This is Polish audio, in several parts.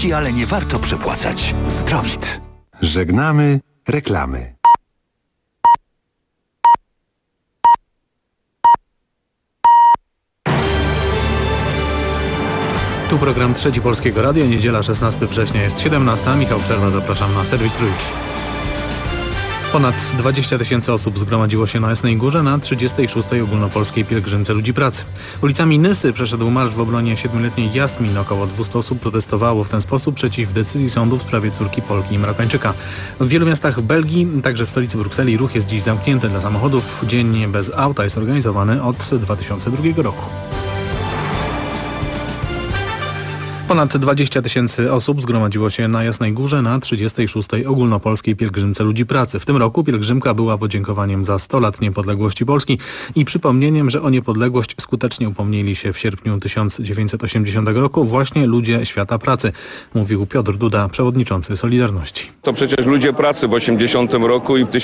Drogi, ale nie warto przepłacać. Zdrowit. Żegnamy reklamy. Tu program Trzeci Polskiego Radia, niedziela 16 września jest 17. Michał Przerwa, zapraszam na serwis Trójki. Ponad 20 000 osób zgromadziło się na Jasnej Górze na 36. ogólnopolskiej pielgrzymce ludzi pracy. Ulicami Nysy przeszedł marsz w obronie 7-letniej Jasmin. Około 200 osób protestowało w ten sposób przeciw decyzji sądu w sprawie córki Polki i Marokańczyka. W wielu miastach w Belgii, także w stolicy Brukseli, ruch jest dziś zamknięty dla samochodów. Dzień bez auta jest organizowany od 2002 roku. Ponad 20 000 osób zgromadziło się na Jasnej Górze na 36. ogólnopolskiej pielgrzymce ludzi pracy. W tym roku pielgrzymka była podziękowaniem za 100 lat niepodległości Polski i przypomnieniem, że o niepodległość skutecznie upomnieli się w sierpniu 1980 roku właśnie ludzie świata pracy, mówił Piotr Duda, przewodniczący Solidarności. To przecież ludzie pracy w 80 roku i w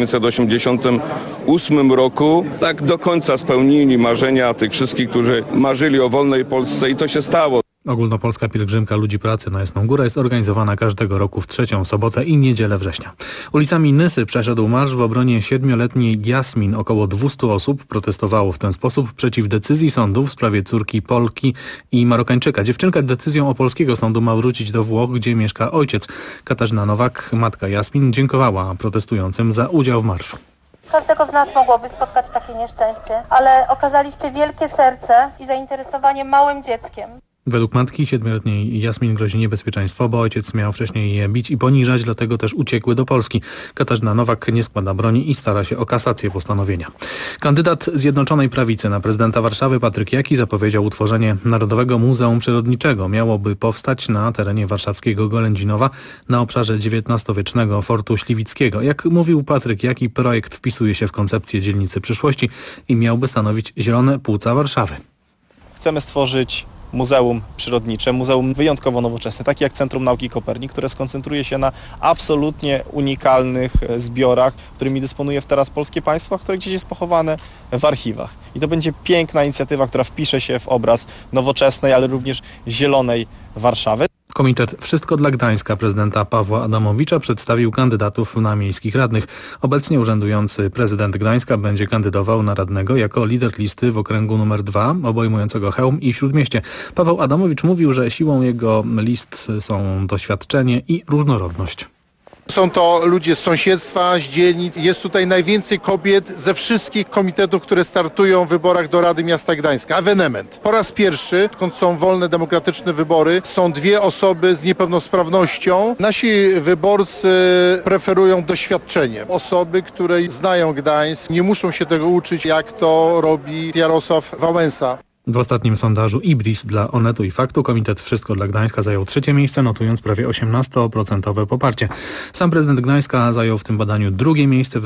1988 roku tak do końca spełnili marzenia tych wszystkich, którzy marzyli o wolnej Polsce i to się stało. Ogólnopolska pielgrzymka ludzi pracy na Jasną Górę jest organizowana każdego roku w 3. sobotę i niedzielę września. Ulicami Nysy przeszedł marsz w obronie 7-letniej Jasmin. Około 200 osób protestowało w ten sposób przeciw decyzji sądu w sprawie córki Polki i Marokańczyka. Dziewczynka decyzją polskiego sądu ma wrócić do Włoch, gdzie mieszka ojciec. Katarzyna Nowak, matka Jasmin, dziękowała protestującym za udział w marszu. Każdego z nas mogłoby spotkać takie nieszczęście, ale okazaliście wielkie serce i zainteresowanie małym dzieckiem. Według matki 7-letniej Jasmin grozi niebezpieczeństwo, bo ojciec miał wcześniej je bić i poniżać, dlatego też uciekły do Polski. Katarzyna Nowak nie składa broni i stara się o kasację postanowienia. Kandydat Zjednoczonej Prawicy na prezydenta Warszawy Patryk Jaki zapowiedział utworzenie Narodowego Muzeum Przyrodniczego. Miałoby powstać na terenie warszawskiego Golędzinowa na obszarze XIX-wiecznego Fortu Śliwickiego. Jak mówił Patryk Jaki, projekt wpisuje się w koncepcję dzielnicy przyszłości i miałby stanowić zielone płuca Warszawy. Chcemy stworzyć muzeum przyrodnicze, muzeum wyjątkowo nowoczesne, takie jak Centrum Nauki Kopernik, które skoncentruje się na absolutnie unikalnych zbiorach, którymi dysponuje teraz polskie państwo, które gdzieś jest pochowane w archiwach. I to będzie piękna inicjatywa, która wpisze się w obraz nowoczesnej, ale również zielonej Warszawy. Komitet Wszystko dla Gdańska prezydenta Pawła Adamowicza przedstawił kandydatów na miejskich radnych. Obecnie urzędujący prezydent Gdańska będzie kandydował na radnego jako lider listy w okręgu nr 2 obejmującego Chełm i Śródmieście. Paweł Adamowicz mówił, że siłą jego list są doświadczenie i różnorodność. Są to ludzie z sąsiedztwa, z dzielnic. Jest tutaj najwięcej kobiet ze wszystkich komitetów, które startują w wyborach do Rady Miasta Gdańska. Ewenement. Po raz pierwszy, odkąd są wolne, demokratyczne wybory, są 2 osoby z niepełnosprawnością. Nasi wyborcy preferują doświadczenie. Osoby, które znają Gdańsk, nie muszą się tego uczyć, jak to robi Jarosław Wałęsa. W ostatnim sondażu IBRIS dla Onetu i Faktu Komitet Wszystko dla Gdańska zajął 3. miejsce, notując prawie 18% poparcie. Sam prezydent Gdańska zajął w tym badaniu 2. miejsce,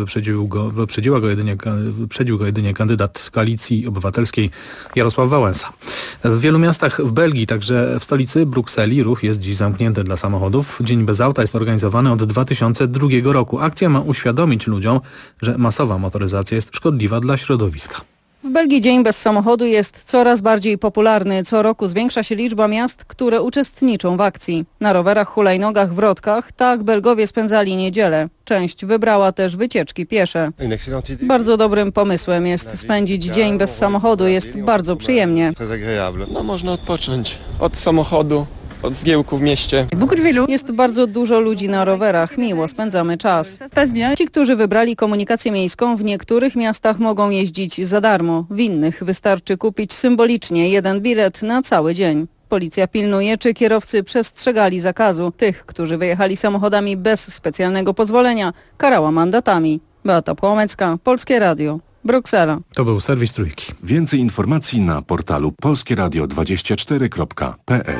wyprzedził go jedynie kandydat Koalicji Obywatelskiej Jarosław Wałęsa. W wielu miastach w Belgii, także w stolicy Brukseli, ruch jest dziś zamknięty dla samochodów. Dzień bez auta jest organizowany od 2002 roku. Akcja ma uświadomić ludziom, że masowa motoryzacja jest szkodliwa dla środowiska. W Belgii Dzień bez samochodu jest coraz bardziej popularny. Co roku zwiększa się liczba miast, które uczestniczą w akcji. Na rowerach, hulajnogach, wrotkach tak Belgowie spędzali niedzielę. Część wybrała też wycieczki piesze. Bardzo dobrym pomysłem jest spędzić dzień bez samochodu. Jest bardzo przyjemnie. No, można odpocząć od samochodu. Od zgiełku w mieście. Jest bardzo dużo ludzi na rowerach. Miło spędzamy czas. Ci, którzy wybrali komunikację miejską, w niektórych miastach mogą jeździć za darmo. W innych wystarczy kupić symbolicznie 1 bilet na cały dzień. Policja pilnuje, czy kierowcy przestrzegali zakazu. Tych, którzy wyjechali samochodami bez specjalnego pozwolenia, karała mandatami. Beata Płomecka, Polskie Radio. Bruksela. To był serwis Trójki. Więcej informacji na portalu polskieradio24.pl.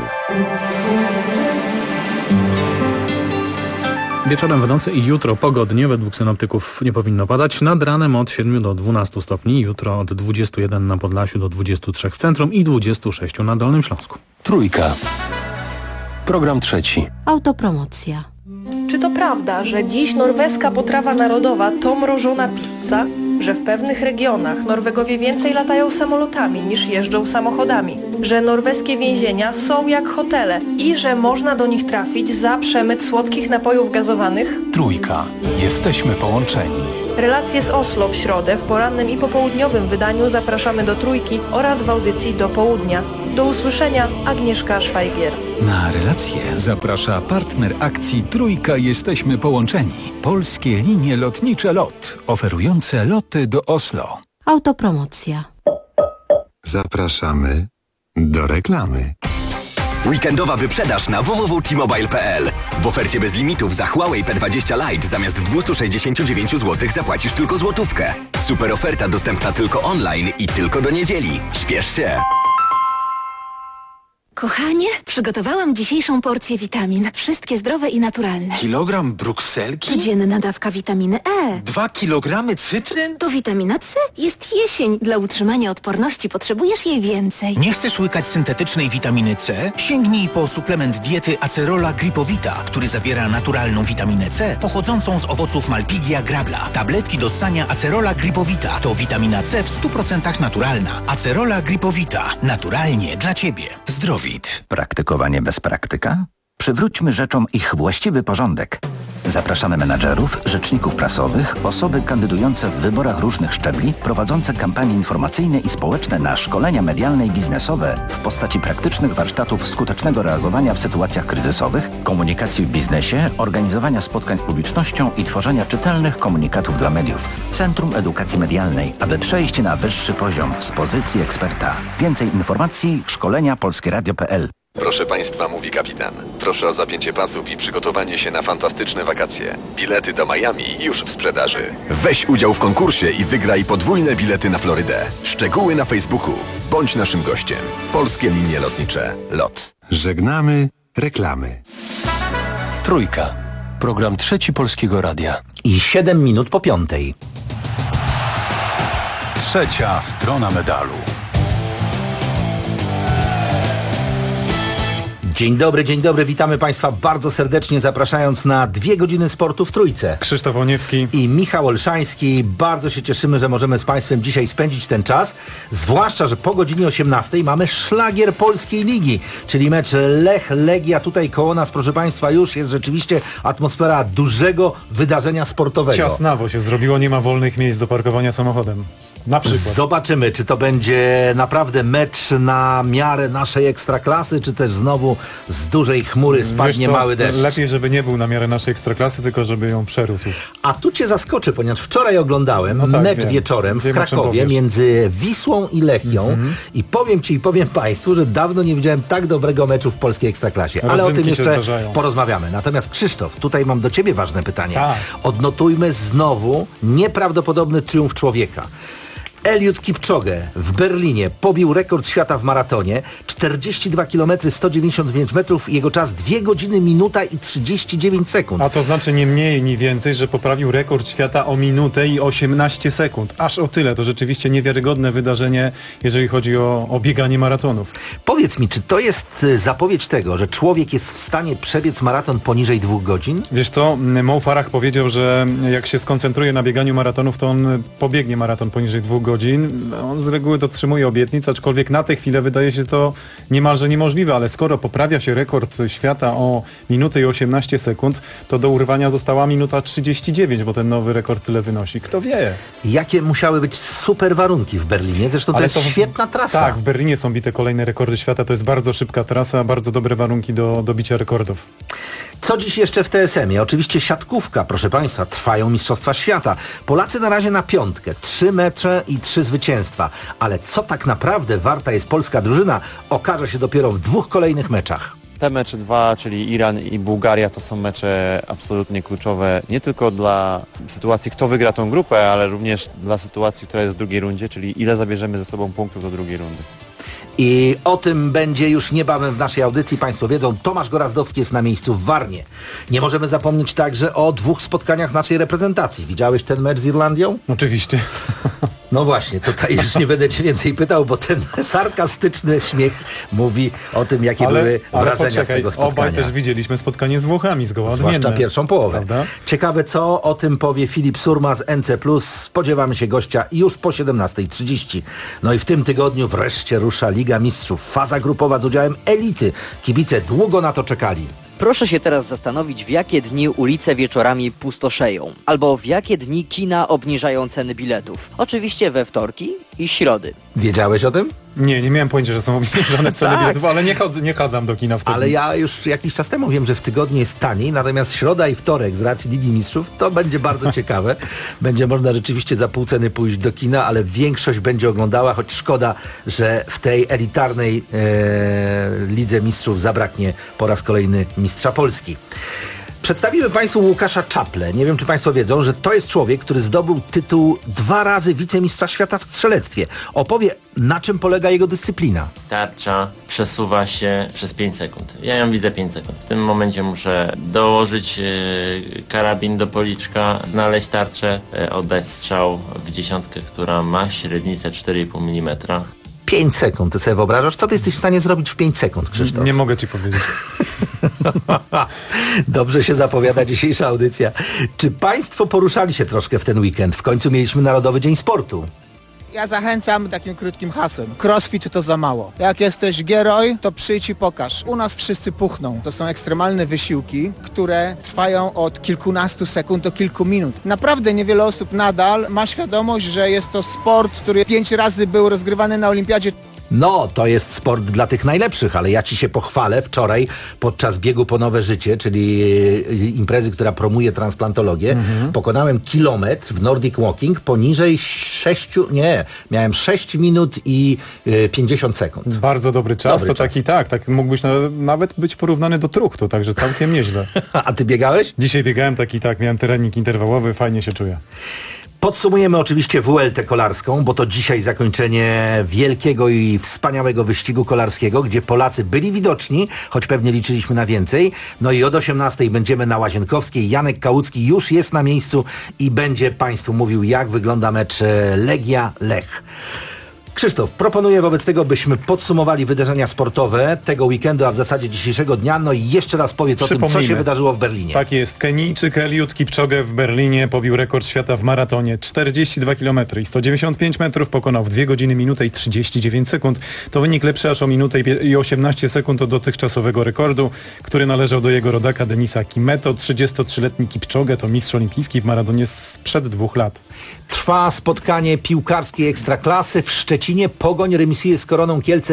Wieczorem, w nocy i jutro pogodnie, według synoptyków nie powinno padać. Nad ranem od 7 do 12 stopni, jutro od 21 na Podlasiu do 23 w centrum i 26 na Dolnym Śląsku. Trójka. Program trzeci. Autopromocja. Czy to prawda, że dziś norweska potrawa narodowa to mrożona pizza? że w pewnych regionach Norwegowie więcej latają samolotami niż jeżdżą samochodami, że norweskie więzienia są jak hotele i że można do nich trafić za przemyt słodkich napojów gazowanych? Trójka. Jesteśmy połączeni. Relacje z Oslo w środę w porannym i popołudniowym wydaniu zapraszamy do Trójki oraz w audycji do południa. Do usłyszenia, Agnieszka Szwajgier. Na relacje zaprasza partner akcji Trójka Jesteśmy Połączeni. Polskie linie lotnicze LOT, oferujące loty do Oslo. Autopromocja. Zapraszamy do reklamy. Weekendowa wyprzedaż na www.t-mobile.pl. W ofercie bez limitów za Huawei P20 Lite zamiast 269 zł zapłacisz tylko złotówkę. Super oferta dostępna tylko online i tylko do niedzieli. Śpiesz się! Kochanie, przygotowałam dzisiejszą porcję witamin. Wszystkie zdrowe i naturalne. Kilogram brukselki? Codzienna dawka witaminy E. 2 kilogramy cytryn? To witamina C. Jest jesień. Dla utrzymania odporności potrzebujesz jej więcej. Nie chcesz łykać syntetycznej witaminy C? Sięgnij po suplement diety Acerola Gripowita, który zawiera naturalną witaminę C pochodzącą z owoców Malpighia grabla. Tabletki do ssania Acerola Gripowita to witamina C w 100% naturalna. Acerola Gripowita. Naturalnie dla Ciebie. Zdrowit. Praktykowanie bez praktyka? Przywróćmy rzeczom ich właściwy porządek. Zapraszamy menadżerów, rzeczników prasowych, osoby kandydujące w wyborach różnych szczebli, prowadzące kampanie informacyjne i społeczne na szkolenia medialne i biznesowe w postaci praktycznych warsztatów skutecznego reagowania w sytuacjach kryzysowych, komunikacji w biznesie, organizowania spotkań z publicznością i tworzenia czytelnych komunikatów dla mediów. Centrum Edukacji Medialnej, aby przejść na wyższy poziom z pozycji eksperta. Więcej informacji szkolenia polskieradio.pl. Proszę Państwa, mówi kapitan. Proszę o zapięcie pasów i przygotowanie się na fantastyczne wakacje. Bilety do Miami już w sprzedaży. Weź udział w konkursie i wygraj podwójne bilety na Florydę. Szczegóły na Facebooku. Bądź naszym gościem. Polskie linie lotnicze LOT. Żegnamy reklamy. Trójka. Program Trzeci Polskiego Radia. I 7 minut po 5:00. Trzecia strona medalu. Dzień dobry, witamy Państwa bardzo serdecznie, zapraszając na 2 godziny sportu w Trójce. Krzysztof Łoniewski i Michał Olszański. Bardzo się cieszymy, że możemy z Państwem dzisiaj spędzić ten czas, zwłaszcza, że po godzinie 18:00 mamy szlagier Polskiej Ligi, czyli mecz Lech-Legia. Tutaj koło nas, proszę Państwa, już jest rzeczywiście atmosfera dużego wydarzenia sportowego. Ciasnawo się zrobiło, nie ma wolnych miejsc do parkowania samochodem. Na przykład. Zobaczymy, czy to będzie naprawdę mecz na miarę naszej ekstraklasy, czy też znowu z dużej chmury spadnie mały deszcz. Lepiej, żeby nie był na miarę naszej ekstraklasy, tylko żeby ją przerósł. A tu Cię zaskoczę, ponieważ wczoraj oglądałem mecz wieczorem w Krakowie między Wisłą i Lechią i powiem Państwu, że dawno nie widziałem tak dobrego meczu w polskiej ekstraklasie. Ale o tym jeszcze porozmawiamy. Natomiast Krzysztof, tutaj mam do Ciebie ważne pytanie. Tak. Odnotujmy znowu nieprawdopodobny triumf człowieka. Eliud Kipchoge w Berlinie pobił rekord świata w maratonie. 42 km, 195 metrów. Jego czas 2 godziny, minuta i 39 sekund. A to znaczy nie mniej, ni więcej, że poprawił rekord świata o minutę i 18 sekund. Aż o tyle. To rzeczywiście niewiarygodne wydarzenie, jeżeli chodzi o bieganie maratonów. Powiedz mi, czy to jest zapowiedź tego, że człowiek jest w stanie przebiec maraton poniżej 2 godzin? Wiesz co, Mo Farah powiedział, że jak się skoncentruje na bieganiu maratonów, to on pobiegnie maraton poniżej 2 godzin. On z reguły dotrzymuje obietnic, aczkolwiek na tę chwilę wydaje się to niemalże niemożliwe, ale skoro poprawia się rekord świata o minutę i 18 sekund, to do urwania została minuta 39, bo ten nowy rekord tyle wynosi. Kto wie? Jakie musiały być super warunki w Berlinie? Zresztą to jest świetna trasa. Tak, w Berlinie są bite kolejne rekordy świata, to jest bardzo szybka trasa, bardzo dobre warunki do bicia rekordów. Co dziś jeszcze w TSM-ie? Oczywiście siatkówka, proszę Państwa, trwają Mistrzostwa Świata. Polacy na razie na 5, 3 mecze i 3 zwycięstwa. Ale co tak naprawdę warta jest polska drużyna, okaże się dopiero w 2 kolejnych meczach. Te mecze 2, czyli Iran i Bułgaria, to są mecze absolutnie kluczowe nie tylko dla sytuacji, kto wygra tą grupę, ale również dla sytuacji, która jest w drugiej rundzie, czyli ile zabierzemy ze sobą punktów do drugiej rundy. I o tym będzie już niebawem w naszej audycji. Państwo wiedzą, Tomasz Gorazdowski jest na miejscu w Warnie. Nie możemy zapomnieć także o 2 spotkaniach naszej reprezentacji. Widziałeś ten mecz z Irlandią? Oczywiście. No właśnie, tutaj już nie będę cię więcej pytał, bo ten sarkastyczny śmiech mówi o tym, jakie były wrażenia z tego spotkania. Obaj też widzieliśmy spotkanie z Włochami, zgoła odmienne. Zwłaszcza pierwszą połowę. Prawda? Ciekawe, co o tym powie Filip Surma z NC+. Spodziewamy się gościa już po 17:30. No i w tym tygodniu wreszcie rusza Liga Mistrzów. Faza grupowa z udziałem elity. Kibice długo na to czekali. Proszę się teraz zastanowić, w jakie dni ulice wieczorami pustoszeją, albo w jakie dni kina obniżają ceny biletów. Oczywiście we wtorki i środy. Wiedziałeś o tym? Nie miałem pojęcia, że są obniżone ceny biletów, ale nie chodzam do kina wtedy. Ale ja już jakiś czas temu wiem, że w tygodniu jest taniej, natomiast środa i wtorek z racji Ligi Mistrzów to będzie bardzo ciekawe. Będzie można rzeczywiście za pół ceny pójść do kina, ale większość będzie oglądała, choć szkoda, że w tej elitarnej Lidze Mistrzów zabraknie po raz kolejny mistrza Polski. Przedstawimy Państwu Łukasza Czaplę. Nie wiem, czy Państwo wiedzą, że to jest człowiek, który zdobył tytuł 2 razy wicemistrza świata w strzelectwie. Opowie, na czym polega jego dyscyplina. Tarcza przesuwa się przez 5 sekund. Ja ją widzę 5 sekund. W tym momencie muszę dołożyć karabin do policzka, znaleźć tarczę, oddać strzał w dziesiątkę, która ma średnicę 4,5 mm. 5 sekund, ty sobie wyobrażasz? Co ty jesteś w stanie zrobić w 5 sekund, Krzysztof? Nie mogę ci powiedzieć. Dobrze się zapowiada dzisiejsza audycja. Czy Państwo poruszali się troszkę w ten weekend? W końcu mieliśmy Narodowy Dzień Sportu. Ja zachęcam takim krótkim hasłem. Crossfit to za mało. Jak jesteś gieroj, to przyjdź i pokaż. U nas wszyscy puchną. To są ekstremalne wysiłki, które trwają od kilkunastu sekund do kilku minut. Naprawdę niewiele osób nadal ma świadomość, że jest to sport, który 5 razy był rozgrywany na olimpiadzie. No, to jest sport dla tych najlepszych, ale ja ci się pochwalę. Wczoraj podczas biegu po Nowe Życie, czyli imprezy, która promuje transplantologię, pokonałem kilometr w Nordic Walking poniżej miałem 6 minut i 50 sekund. Bardzo dobry czas. Tak mógłbyś nawet być porównany do Truchtu, także całkiem nieźle. A ty biegałeś? Dzisiaj biegałem miałem trening interwałowy, fajnie się czuję. Podsumujemy oczywiście WLT kolarską, bo to dzisiaj zakończenie wielkiego i wspaniałego wyścigu kolarskiego, gdzie Polacy byli widoczni, choć pewnie liczyliśmy na więcej. No i od 18:00 będziemy na Łazienkowskiej. Janek Kałucki już jest na miejscu i będzie Państwu mówił, jak wygląda mecz Legia-Lech. Krzysztof, proponuję wobec tego, byśmy podsumowali wydarzenia sportowe tego weekendu, a w zasadzie dzisiejszego dnia. No i jeszcze raz powiedz o tym, co się wydarzyło w Berlinie. Tak jest. Kenijczyk Eliud Kipchoge w Berlinie pobił rekord świata w maratonie. 42 km i 195 metrów pokonał w 2 godziny, minutę i 39 sekund. To wynik lepszy aż o minutę i 18 sekund od dotychczasowego rekordu, który należał do jego rodaka Denisa Kimeto. 33-letni Kipchoge to mistrz olimpijski w maratonie sprzed 2 lat. Trwa spotkanie piłkarskiej Ekstraklasy. W Szczecinie Pogoń remisuje z Koroną Kielce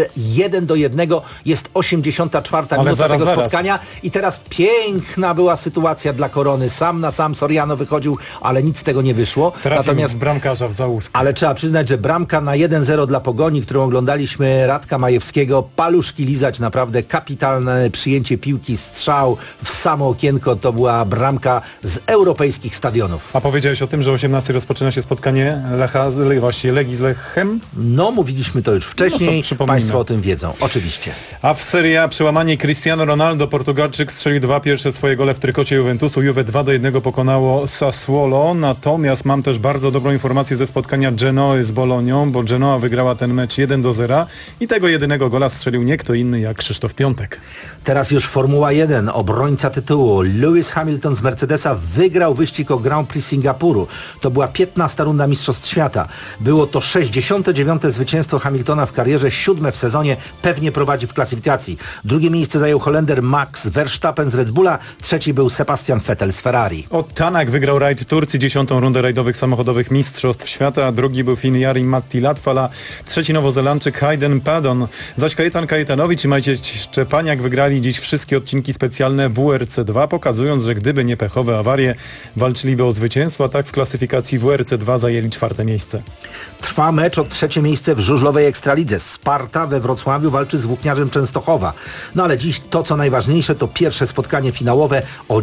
1-1. Jest 84. minuta tego spotkania. I teraz piękna była sytuacja dla Korony. Sam na sam Soriano wychodził, ale nic z tego nie wyszło. Natomiast bramkarza w Załusku. Ale trzeba przyznać, że bramka na 1-0 dla Pogoni, którą oglądaliśmy, Radka Majewskiego, paluszki lizać, naprawdę kapitalne przyjęcie piłki, strzał w samo okienko. To była bramka z europejskich stadionów. A powiedziałeś o tym, że 18 rozpoczyna się spotkanie Legii z Lechem? No, mówiliśmy to już wcześniej. Państwo o tym wiedzą, oczywiście. A w Serie A przełamanie Cristiano Ronaldo. Portugalczyk strzelił 2 pierwsze swoje gole w trykocie Juventusu. Juve 2-1 pokonało Sassuolo. Natomiast mam też bardzo dobrą informację ze spotkania Genoi z Bolonią, bo Genoa wygrała ten mecz 1-0 i tego jedynego gola strzelił nie kto inny jak Krzysztof Piątek. Teraz już Formuła 1. Obrońca tytułu Lewis Hamilton z Mercedesa wygrał wyścig o Grand Prix Singapuru. To była 15. runda Mistrzostw Świata. Było to 69. zwycięstwo Hamiltona w karierze, 7. w sezonie, pewnie prowadzi w klasyfikacji. Drugie miejsce zajął Holender Max Verstappen z Red Bulla, trzeci był Sebastian Vettel z Ferrari. Tanak wygrał rajd Turcji, 10. rundę rajdowych samochodowych Mistrzostw Świata, drugi był Fin Jari Matti Latvala, trzeci Nowozelandczyk Hayden Paddon, zaś Kajetan Kajetanowicz i Maciej Szczepaniak wygrali dziś wszystkie odcinki specjalne WRC2, pokazując, że gdyby nie pechowe awarie, walczyliby o zwycięstwo, a tak w klasyfikacji WRC2 zajęli 4. miejsce. Trwa mecz o 3. miejsce w żużlowej Ekstralidze. Sparta we Wrocławiu walczy z Włókniarzem Częstochowa. No ale dziś to, co najważniejsze, to pierwsze spotkanie finałowe o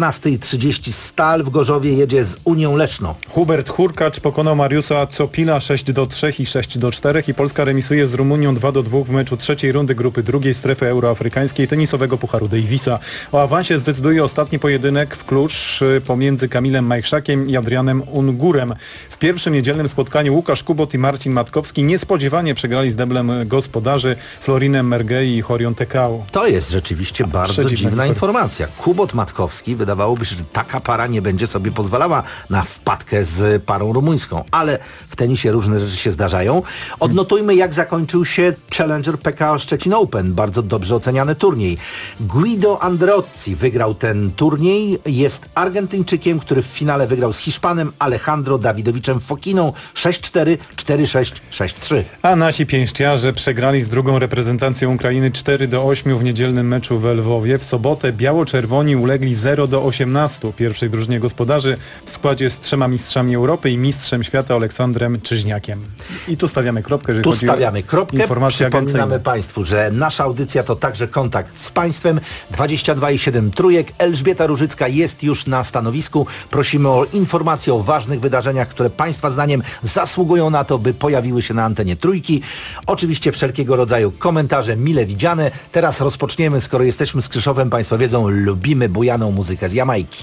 19:30. Stal w Gorzowie jedzie z Unią Leszno. Hubert Hurkacz pokonał Mariusza Copila 6-3 i 6-4 i Polska remisuje z Rumunią 2-2 w meczu 3. rundy grupy 2. strefy euroafrykańskiej tenisowego Pucharu Davisa. O awansie zdecyduje ostatni pojedynek w Klucz pomiędzy Kamilem Majchrzakiem i Adrianem Ungurem. W pierwszym niedzielnym spotkaniu Łukasz Kubot i Marcin Matkowski niespodziewanie przegrali z deblem gospodarzy Florinem Mergei i Horion Tekau. To jest rzeczywiście bardzo dziwna informacja. Kubot Matkowski, wydawałoby się, że taka para nie będzie sobie pozwalała na wpadkę z parą rumuńską, ale w tenisie różne rzeczy się zdarzają. Odnotujmy, jak zakończył się Challenger PKO Szczecin Open. Bardzo dobrze oceniany turniej. Guido Andreozzi wygrał ten turniej. Jest Argentyńczykiem, który w finale wygrał z Hiszpanem Alejandro Dawidowiczem Fokiną 6-4, 4-6, 6-3. A nasi pięściarze przegrali z drugą reprezentacją Ukrainy 4-8 w niedzielnym meczu w Lwowie. W sobotę biało-czerwoni ulegli 0-18 pierwszej drużynie gospodarzy w składzie z 3 mistrzami Europy i mistrzem świata Aleksandrem Czyżniakiem. I tu stawiamy kropkę, jeżeli chodzi o informacje Przypominamy Państwu, że nasza audycja to także kontakt z Państwem. 22,7 trójek. Elżbieta Różycka jest już na stanowisku. Prosimy o informacje o ważnych wydarzeniach, które Państwa zdaniem zasługują na to, by pojawiły się na antenie Trójki. Oczywiście wszelkiego rodzaju komentarze mile widziane. Teraz rozpoczniemy, skoro jesteśmy z Krzysztofem, Państwo wiedzą, lubimy bujaną muzykę z Jamajki.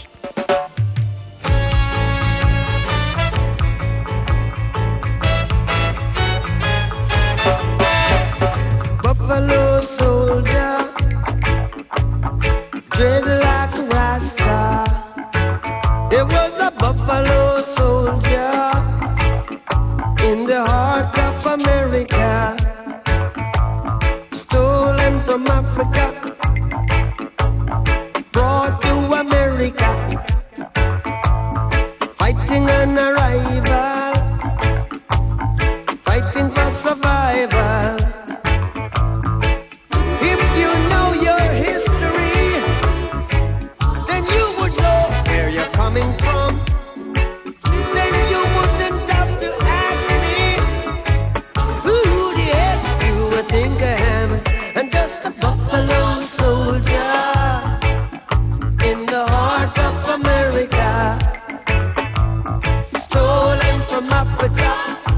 Buffalo soldier, dreadlock rasta. It was a buffalo soldier in the heart of America, stolen from Africa, brought to America, fighting an arrival, fighting for survival. If you know your history, then you would know where you're coming from. Then you wouldn't have to ask me who the heck you would think I am. And just a buffalo soldier in the heart of America, stolen from Africa,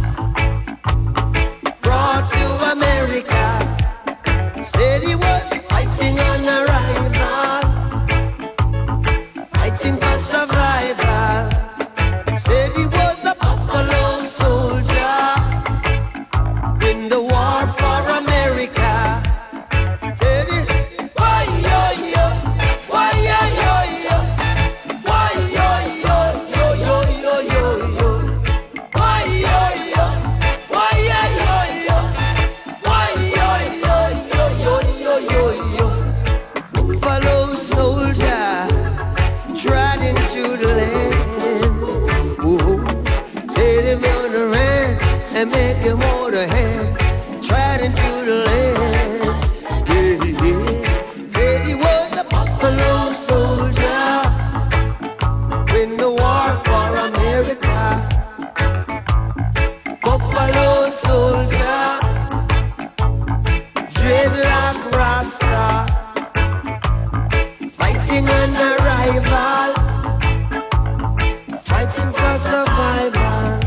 brought to America. Said he was fighting on arrival, fighting for survival. Said he was a buffalo soldier in the war for America. Said he, why yo yo, why yo yo yo, why yo yo yo yo yo yo yo, why yo yo, why yo yo yo, why yo yo yo yo yo yo yo. Buffalo soldier trod into the land. Ooh, said him on the ran and make him hold a hand. Trod into the land. Yeah, yeah. Said he was a buffalo soldier in the war for America. Buffalo soldier, dreadlock rasta, fighting an arrival, fighting for survival,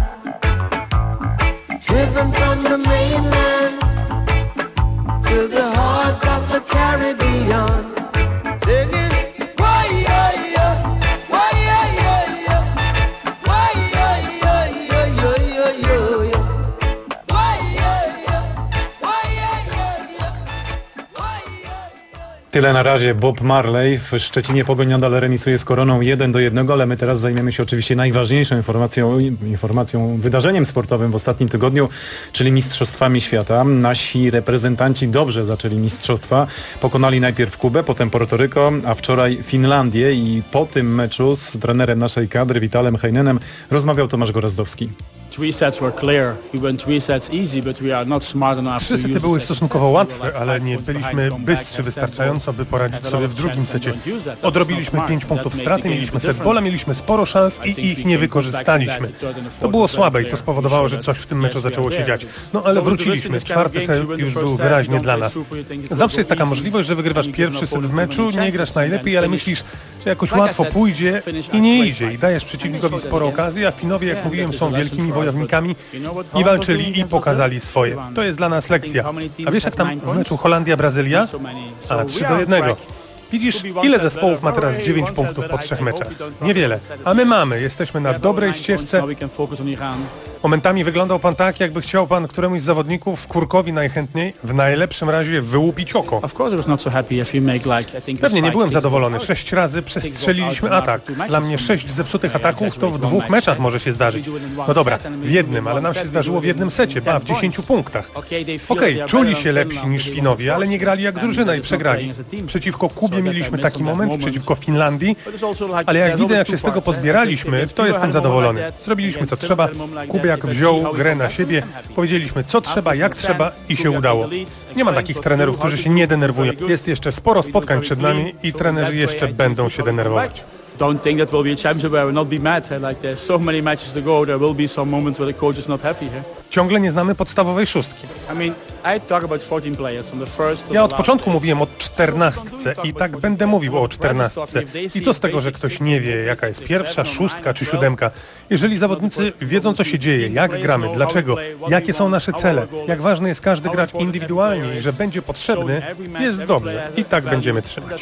driven from the mainland to the heart of the Caribbean. Singing, why yo yo, why yo yo yo, why yo yo yo yo yo yo yo, why yo yo, why yo yo yo, why yo. Tyle na razie. Bob Marley. W Szczecinie Pogoń nadal remisuje z Koroną 1-1, ale my teraz zajmiemy się oczywiście najważniejszą informacją, wydarzeniem sportowym w ostatnim tygodniu, czyli Mistrzostwami Świata. Nasi reprezentanci dobrze zaczęli mistrzostwa. Pokonali najpierw Kubę, potem Portoryko, a wczoraj Finlandię i po tym meczu z trenerem naszej kadry, Vitalem Heinenem, rozmawiał Tomasz Gorazdowski. Trzy sety były stosunkowo łatwe, ale nie byliśmy bystrzy wystarczająco, by poradzić sobie w drugim secie. Odrobiliśmy 5 punktów straty, mieliśmy set bola, mieliśmy sporo szans i ich nie wykorzystaliśmy. To było słabe i to spowodowało, że coś w tym meczu zaczęło się dziać. No ale wróciliśmy. Czwarty set już był wyraźnie dla nas. Zawsze jest taka możliwość, że wygrywasz pierwszy set w meczu, nie grasz najlepiej, ale myślisz, że jakoś łatwo pójdzie i nie idzie. I dajesz przeciwnikowi sporo okazji, a Finowie, jak mówiłem, są wielkimi wojownikami i walczyli i pokazali swoje. To jest dla nas lekcja. A wiesz, jak tam w meczu Holandia-Brazylia? A 3-1. Widzisz, ile zespołów ma teraz 9 punktów po 3 meczach? Niewiele. A my mamy. Jesteśmy na dobrej ścieżce. Momentami wyglądał pan tak, jakby chciał pan któremuś z zawodników, Kurkowi najchętniej, w najlepszym razie wyłupić oko. Pewnie nie byłem zadowolony. 6 razy przestrzeliliśmy atak. Dla mnie 6 zepsutych ataków to w 2 meczach może się zdarzyć. No dobra, w jednym, ale nam się zdarzyło w jednym secie, w 10 punktach. Okej, czuli się lepsi niż Finowie, ale nie grali jak drużyna i przegrali. Przeciwko Kubie mieliśmy taki moment, przeciwko Finlandii, ale jak widzę, jak się z tego pozbieraliśmy, to jestem zadowolony. Zrobiliśmy co trzeba. Kubiak wziął grę na siebie, powiedzieliśmy co trzeba, jak trzeba i się udało. Nie ma takich trenerów, którzy się nie denerwują. Jest jeszcze sporo spotkań przed nami i trenerzy jeszcze będą się denerwować. Don't think that will be a championship where I will not be mad. Like there's so many matches to go, there will be some moments where the coach is not happy. Ciągle nie znamy podstawowej szóstki. Ja od początku mówiłem o 14 i tak będę mówił o 14. I co z tego, że ktoś nie wie, jaka jest pierwsza, szóstka czy siódemka? Jeżeli zawodnicy wiedzą, co się dzieje, jak gramy, dlaczego, jakie są nasze cele, jak ważny jest każdy gracz indywidualnie i że będzie potrzebny, jest dobrze. I tak będziemy trzymać.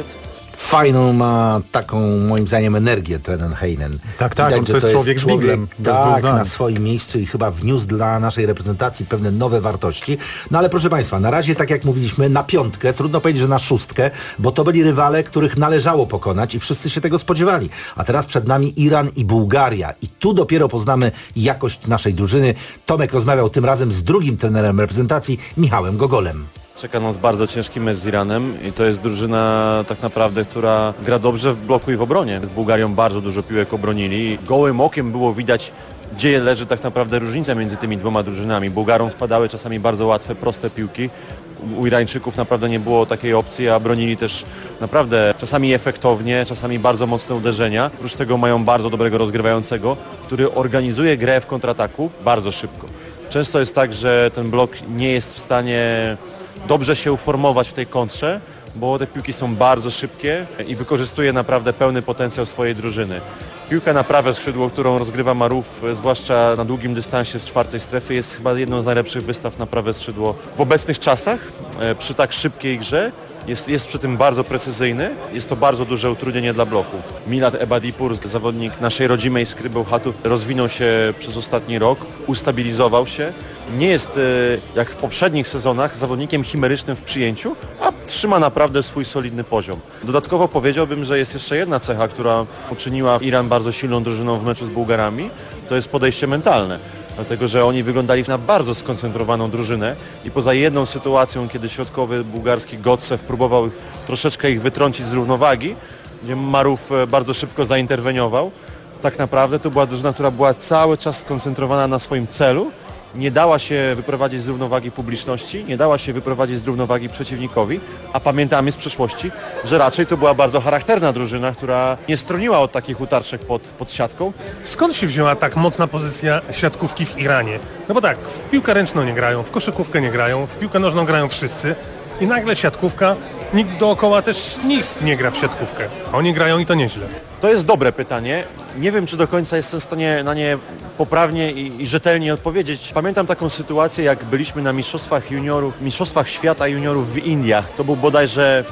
Fajną ma taką, moim zdaniem, energię trener Heinen. Tak, on to jest człowiek szpiglem. Tak, na swoim miejscu i chyba wniósł dla naszej reprezentacji pewne nowe wartości. No ale proszę Państwa, na razie, tak jak mówiliśmy, na 5, trudno powiedzieć, że na 6, bo to byli rywale, których należało pokonać i wszyscy się tego spodziewali. A teraz przed nami Iran i Bułgaria. I tu dopiero poznamy jakość naszej drużyny. Tomek rozmawiał tym razem z drugim trenerem reprezentacji, Michałem Gogolem. Czeka nas bardzo ciężki mecz z Iranem i to jest drużyna tak naprawdę, która gra dobrze w bloku i w obronie. Z Bułgarią bardzo dużo piłek obronili. Gołym okiem było widać, gdzie leży tak naprawdę różnica między tymi dwoma drużynami. Bułgarom spadały czasami bardzo łatwe, proste piłki. U Irańczyków naprawdę nie było takiej opcji, a bronili też naprawdę czasami efektownie, czasami bardzo mocne uderzenia. Oprócz tego mają bardzo dobrego rozgrywającego, który organizuje grę w kontrataku bardzo szybko. Często jest tak, że ten blok nie jest w stanie dobrze się uformować w tej kontrze, bo te piłki są bardzo szybkie i wykorzystuje naprawdę pełny potencjał swojej drużyny. Piłka na prawe skrzydło, którą rozgrywa Maruf, zwłaszcza na długim dystansie z 4. strefy, jest chyba jedną z najlepszych wystaw na prawe skrzydło w obecnych czasach, przy tak szybkiej grze. Jest przy tym bardzo precyzyjny, jest to bardzo duże utrudnienie dla bloku. Milad Ebadipur, zawodnik naszej rodzimej Skry Bełchatów, rozwinął się przez ostatni rok, ustabilizował się. Nie jest, jak w poprzednich sezonach, zawodnikiem chimerycznym w przyjęciu, a trzyma naprawdę swój solidny poziom. Dodatkowo powiedziałbym, że jest jeszcze jedna cecha, która uczyniła Iran bardzo silną drużyną w meczu z Bułgarami, to jest podejście mentalne. Dlatego, że oni wyglądali na bardzo skoncentrowaną drużynę i poza jedną sytuacją, kiedy środkowy bułgarski Gotsew próbował troszeczkę ich wytrącić z równowagi, gdzie Maruf bardzo szybko zainterweniował, tak naprawdę to była drużyna, która była cały czas skoncentrowana na swoim celu, nie dała się wyprowadzić z równowagi publiczności, nie dała się wyprowadzić z równowagi przeciwnikowi, a pamiętamy z przeszłości, że raczej to była bardzo charakterna drużyna, która nie stroniła od takich utarczek pod siatką. Skąd się wzięła tak mocna pozycja siatkówki w Iranie? No bo tak, w piłkę ręczną nie grają, w koszykówkę nie grają, w piłkę nożną grają wszyscy i nagle siatkówka, nikt dookoła też nikt nie gra w siatkówkę, a oni grają i to nieźle. To jest dobre pytanie. Nie wiem, czy do końca jestem w stanie na nie poprawnie i rzetelnie odpowiedzieć. Pamiętam taką sytuację, jak byliśmy na Mistrzostwach Świata Juniorów w Indiach. To był bodajże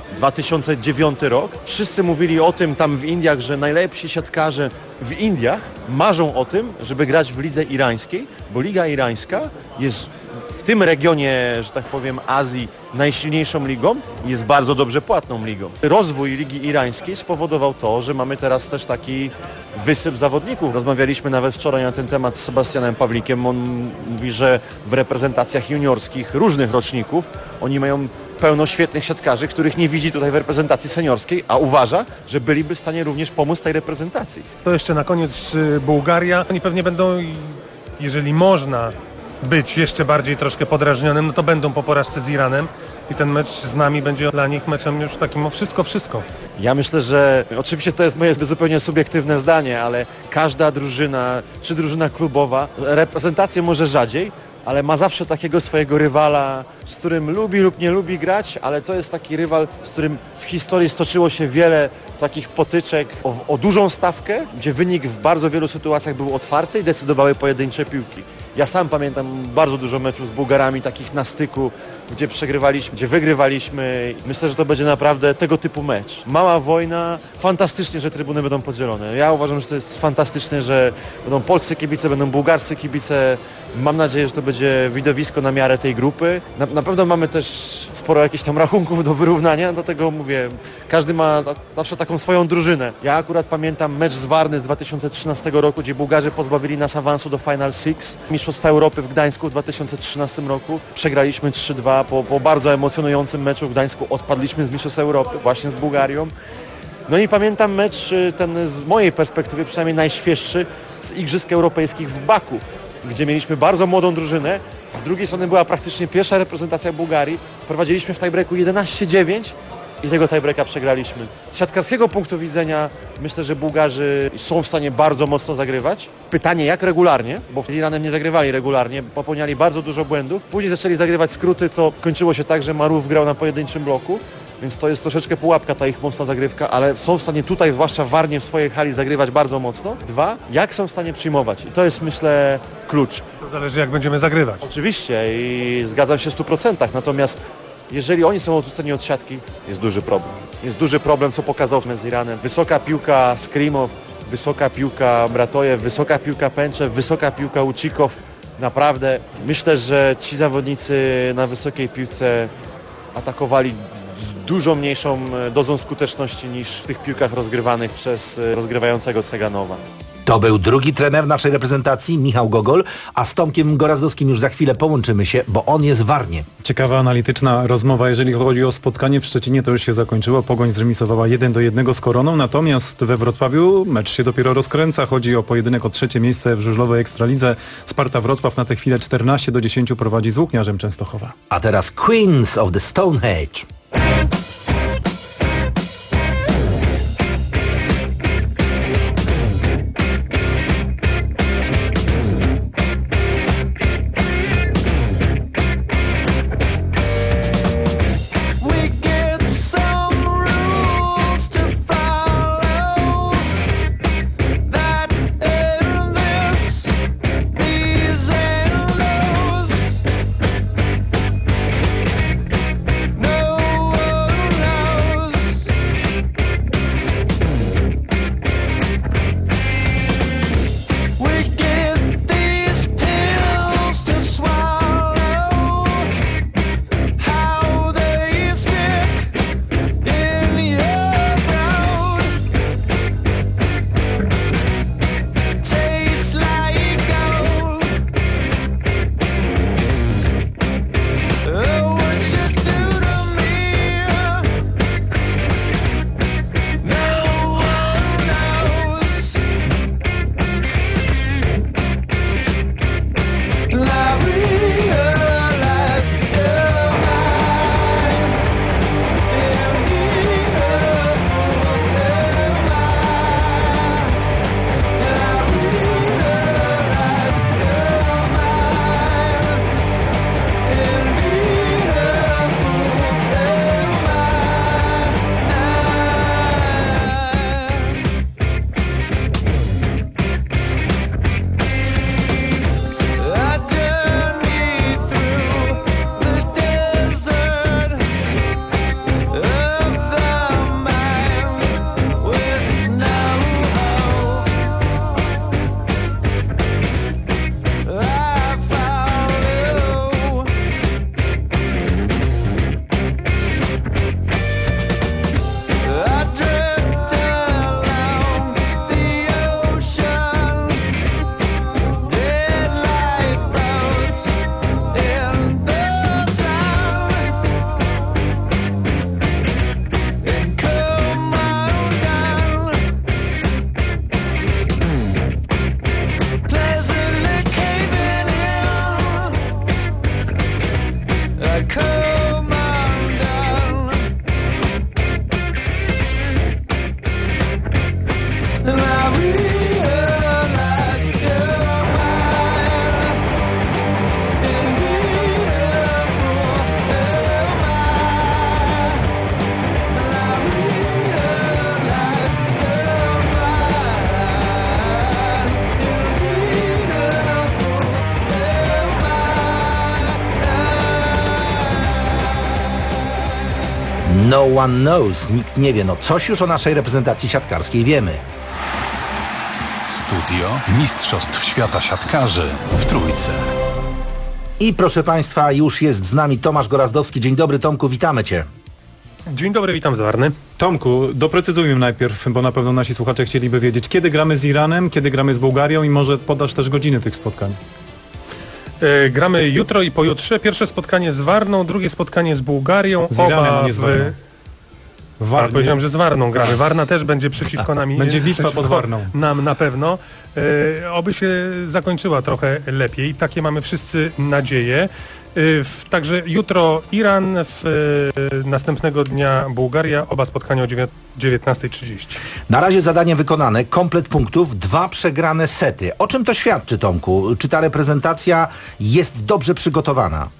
2009 rok. Wszyscy mówili o tym tam w Indiach, że najlepsi siatkarze w Indiach marzą o tym, żeby grać w lidze irańskiej, bo Liga Irańska jest w tym regionie, że tak powiem, Azji najsilniejszą ligą i jest bardzo dobrze płatną ligą. Rozwój Ligi Irańskiej spowodował to, że mamy teraz też taki wysyp zawodników. Rozmawialiśmy nawet wczoraj na ten temat z Sebastianem Pawlikiem. On mówi, że w reprezentacjach juniorskich różnych roczników oni mają pełno świetnych siatkarzy, których nie widzi tutaj w reprezentacji seniorskiej, a uważa, że byliby w stanie również pomóc tej reprezentacji. To jeszcze na koniec Bułgaria. Oni pewnie będą, jeżeli można być jeszcze bardziej troszkę podrażnionym, no to będą po porażce z Iranem i ten mecz z nami będzie dla nich meczem już takim o wszystko. Ja myślę, że oczywiście to jest moje zupełnie subiektywne zdanie, ale każda drużyna, czy drużyna klubowa, reprezentację może rzadziej, ale ma zawsze takiego swojego rywala, z którym lubi lub nie lubi grać, ale to jest taki rywal, z którym w historii stoczyło się wiele takich potyczek o dużą stawkę, gdzie wynik w bardzo wielu sytuacjach był otwarty i decydowały pojedyncze piłki. Ja sam pamiętam bardzo dużo meczów z Bułgarami, takich na styku, gdzie przegrywaliśmy, gdzie wygrywaliśmy. Myślę, że to będzie naprawdę tego typu mecz. Mała wojna, fantastycznie, że trybuny będą podzielone. Ja uważam, że to jest fantastyczne, że będą polscy kibice, będą bułgarscy kibice. Mam nadzieję, że to będzie widowisko na miarę tej grupy. Na pewno mamy też sporo jakichś tam rachunków do wyrównania, dlatego mówię, każdy ma zawsze taką swoją drużynę. Ja akurat pamiętam mecz z Warny z 2013 roku, gdzie Bułgarzy pozbawili nas awansu do Final Six. Mistrzostwa Europy w Gdańsku w 2013 roku. Przegraliśmy 3-2 po bardzo emocjonującym meczu w Gdańsku. Odpadliśmy z Mistrzostw Europy właśnie z Bułgarią. No i pamiętam mecz ten z mojej perspektywy, przynajmniej najświeższy, z Igrzysk Europejskich w Baku, gdzie mieliśmy bardzo młodą drużynę. Z drugiej strony była praktycznie pierwsza reprezentacja Bułgarii. Prowadziliśmy w tiebreaku 11-9 i tego tiebreaka przegraliśmy. Z siatkarskiego punktu widzenia myślę, że Bułgarzy są w stanie bardzo mocno zagrywać. Pytanie jak regularnie, bo z Iranem nie zagrywali regularnie, popełniali bardzo dużo błędów. Później zaczęli zagrywać skróty, co kończyło się tak, że Maruf grał na pojedynczym bloku. Więc to jest troszeczkę pułapka, ta ich mocna zagrywka, ale są w stanie tutaj, zwłaszcza w Warnie, w swojej hali zagrywać bardzo mocno. 2, jak są w stanie przyjmować. I to jest, myślę, klucz. To zależy, jak będziemy zagrywać. Oczywiście i zgadzam się w 100%. Natomiast jeżeli oni są odrzuceni od siatki, jest duży problem. Jest duży problem, co pokazał z Iranem. Wysoka piłka Skrimow, wysoka piłka Bratojew, wysoka piłka Pęczew, wysoka piłka Ucikow. Naprawdę myślę, że ci zawodnicy na wysokiej piłce atakowali z dużo mniejszą dozą skuteczności niż w tych piłkach rozgrywanych przez rozgrywającego Seganowa. To był drugi trener naszej reprezentacji, Michał Gogol, a z Tomkiem Gorazdowskim już za chwilę połączymy się, bo on jest w Warnie. Ciekawa, analityczna rozmowa. Jeżeli chodzi o spotkanie w Szczecinie, to już się zakończyło. Pogoń zremisowała 1-1 z Koroną, natomiast we Wrocławiu mecz się dopiero rozkręca. Chodzi o pojedynek o 3. miejsce w żużlowej Ekstralidze. Sparta Wrocław na tę chwilę 14-10 prowadzi z Łukniarzem Częstochowa. A teraz Queens of the Stone Age. No one knows. Nikt nie wie. No coś już o naszej reprezentacji siatkarskiej wiemy. Studio Mistrzostw Świata Siatkarzy w Trójce. I proszę Państwa, już jest z nami Tomasz Gorazdowski. Dzień dobry, Tomku, witamy Cię. Dzień dobry, witam z Warny. Tomku, doprecyzujmy najpierw, bo na pewno nasi słuchacze chcieliby wiedzieć, kiedy gramy z Iranem, kiedy gramy z Bułgarią i może podasz też godziny tych spotkań. Gramy jutro i pojutrze. Pierwsze spotkanie z Warną, drugie spotkanie z Bułgarią. Z Iranem, a nie z Warną. Tak, powiedziałem, że z Warną gramy. Warna też będzie przeciwko nam. Będzie bitwa pod Warną. Nam na pewno. Oby się zakończyła trochę lepiej. Takie mamy wszyscy nadzieję. Także jutro Iran, następnego dnia Bułgaria, oba spotkania o 19:30. Na razie zadanie wykonane, komplet punktów, 2 przegrane sety. O czym to świadczy, Tomku? Czy ta reprezentacja jest dobrze przygotowana?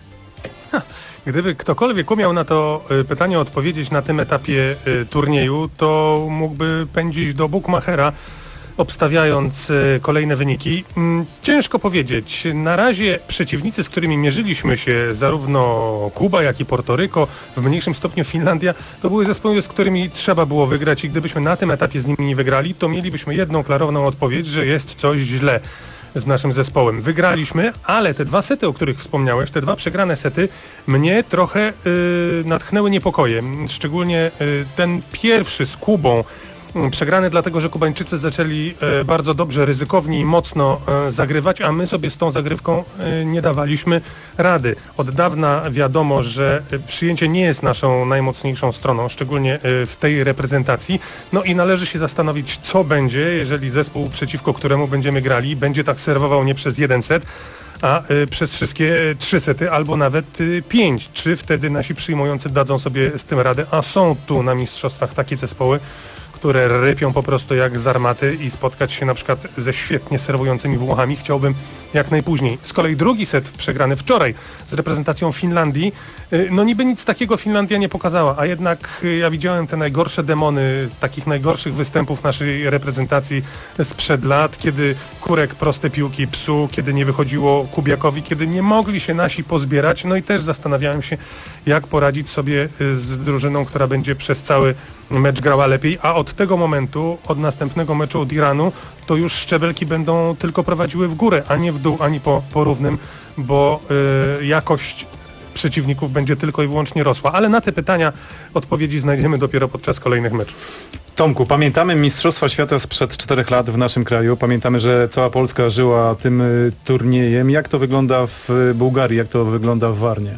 Gdyby ktokolwiek umiał na to pytanie odpowiedzieć na tym etapie turnieju, to mógłby pędzić do Bukmachera, obstawiając kolejne wyniki. Ciężko powiedzieć. Na razie przeciwnicy, z którymi mierzyliśmy się, zarówno Kuba, jak i Portoryko, w mniejszym stopniu Finlandia, to były zespoły, z którymi trzeba było wygrać i gdybyśmy na tym etapie z nimi nie wygrali, to mielibyśmy jedną klarowną odpowiedź, że jest coś źle z naszym zespołem. Wygraliśmy, ale te 2 sety, o których wspomniałeś, te 2 przegrane sety, mnie trochę natchnęły niepokojem. Szczególnie ten pierwszy z Kubą, przegrany dlatego, że Kubańczycy zaczęli bardzo dobrze, ryzykownie i mocno zagrywać, a my sobie z tą zagrywką nie dawaliśmy rady. Od dawna wiadomo, że przyjęcie nie jest naszą najmocniejszą stroną, szczególnie w tej reprezentacji. No i należy się zastanowić, co będzie, jeżeli zespół, przeciwko któremu będziemy grali, będzie tak serwował nie przez 1 set, a przez wszystkie 3 sety, albo nawet 5. Czy wtedy nasi przyjmujący dadzą sobie z tym radę? A są tu na mistrzostwach takie zespoły, które rypią po prostu jak z armaty i spotkać się na przykład ze świetnie serwującymi Włochami chciałbym jak najpóźniej. Z kolei drugi set przegrany wczoraj z reprezentacją Finlandii, no niby nic takiego Finlandia nie pokazała, a jednak ja widziałem te najgorsze demony takich najgorszych występów naszej reprezentacji sprzed lat, kiedy Kurek proste piłki psuł, kiedy nie wychodziło Kubiakowi, kiedy nie mogli się nasi pozbierać, no i też zastanawiałem się, jak poradzić sobie z drużyną, która będzie przez cały mecz grała lepiej, a od tego momentu, od następnego meczu od Iranu, to już szczebelki będą tylko prowadziły w górę, a nie w dół, ani po równym, bo jakość przeciwników będzie tylko i wyłącznie rosła. Ale na te pytania odpowiedzi znajdziemy dopiero podczas kolejnych meczów. Tomku, pamiętamy Mistrzostwa Świata sprzed 4 lat w naszym kraju. Pamiętamy, że cała Polska żyła tym turniejem. Jak to wygląda w Bułgarii? Jak to wygląda w Warnie?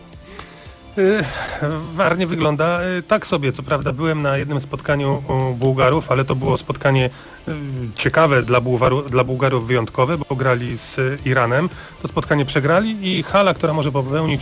Warnie wygląda tak sobie. Co prawda byłem na jednym spotkaniu Bułgarów, ale to było spotkanie ciekawe dla Bułgarów wyjątkowe, bo grali z Iranem. To spotkanie przegrali i hala, która może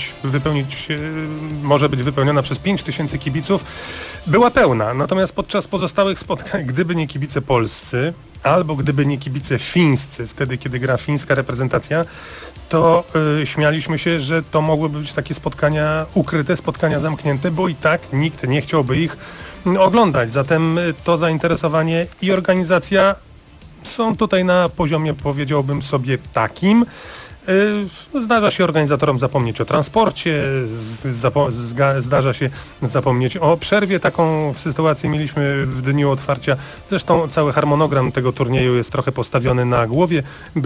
może być wypełniona przez 5000 kibiców, była pełna. Natomiast podczas pozostałych spotkań, gdyby nie kibice polscy, albo gdyby nie kibice fińscy, wtedy kiedy gra fińska reprezentacja, to śmialiśmy się, że to mogłyby być takie spotkania ukryte, spotkania zamknięte, bo i tak nikt nie chciałby ich oglądać. Zatem to zainteresowanie i organizacja są tutaj na poziomie, powiedziałbym sobie, takim. Zdarza się organizatorom zapomnieć o transporcie, zdarza się zapomnieć o przerwie. Taką sytuację mieliśmy w dniu otwarcia. Zresztą cały harmonogram tego turnieju jest trochę postawiony na głowie.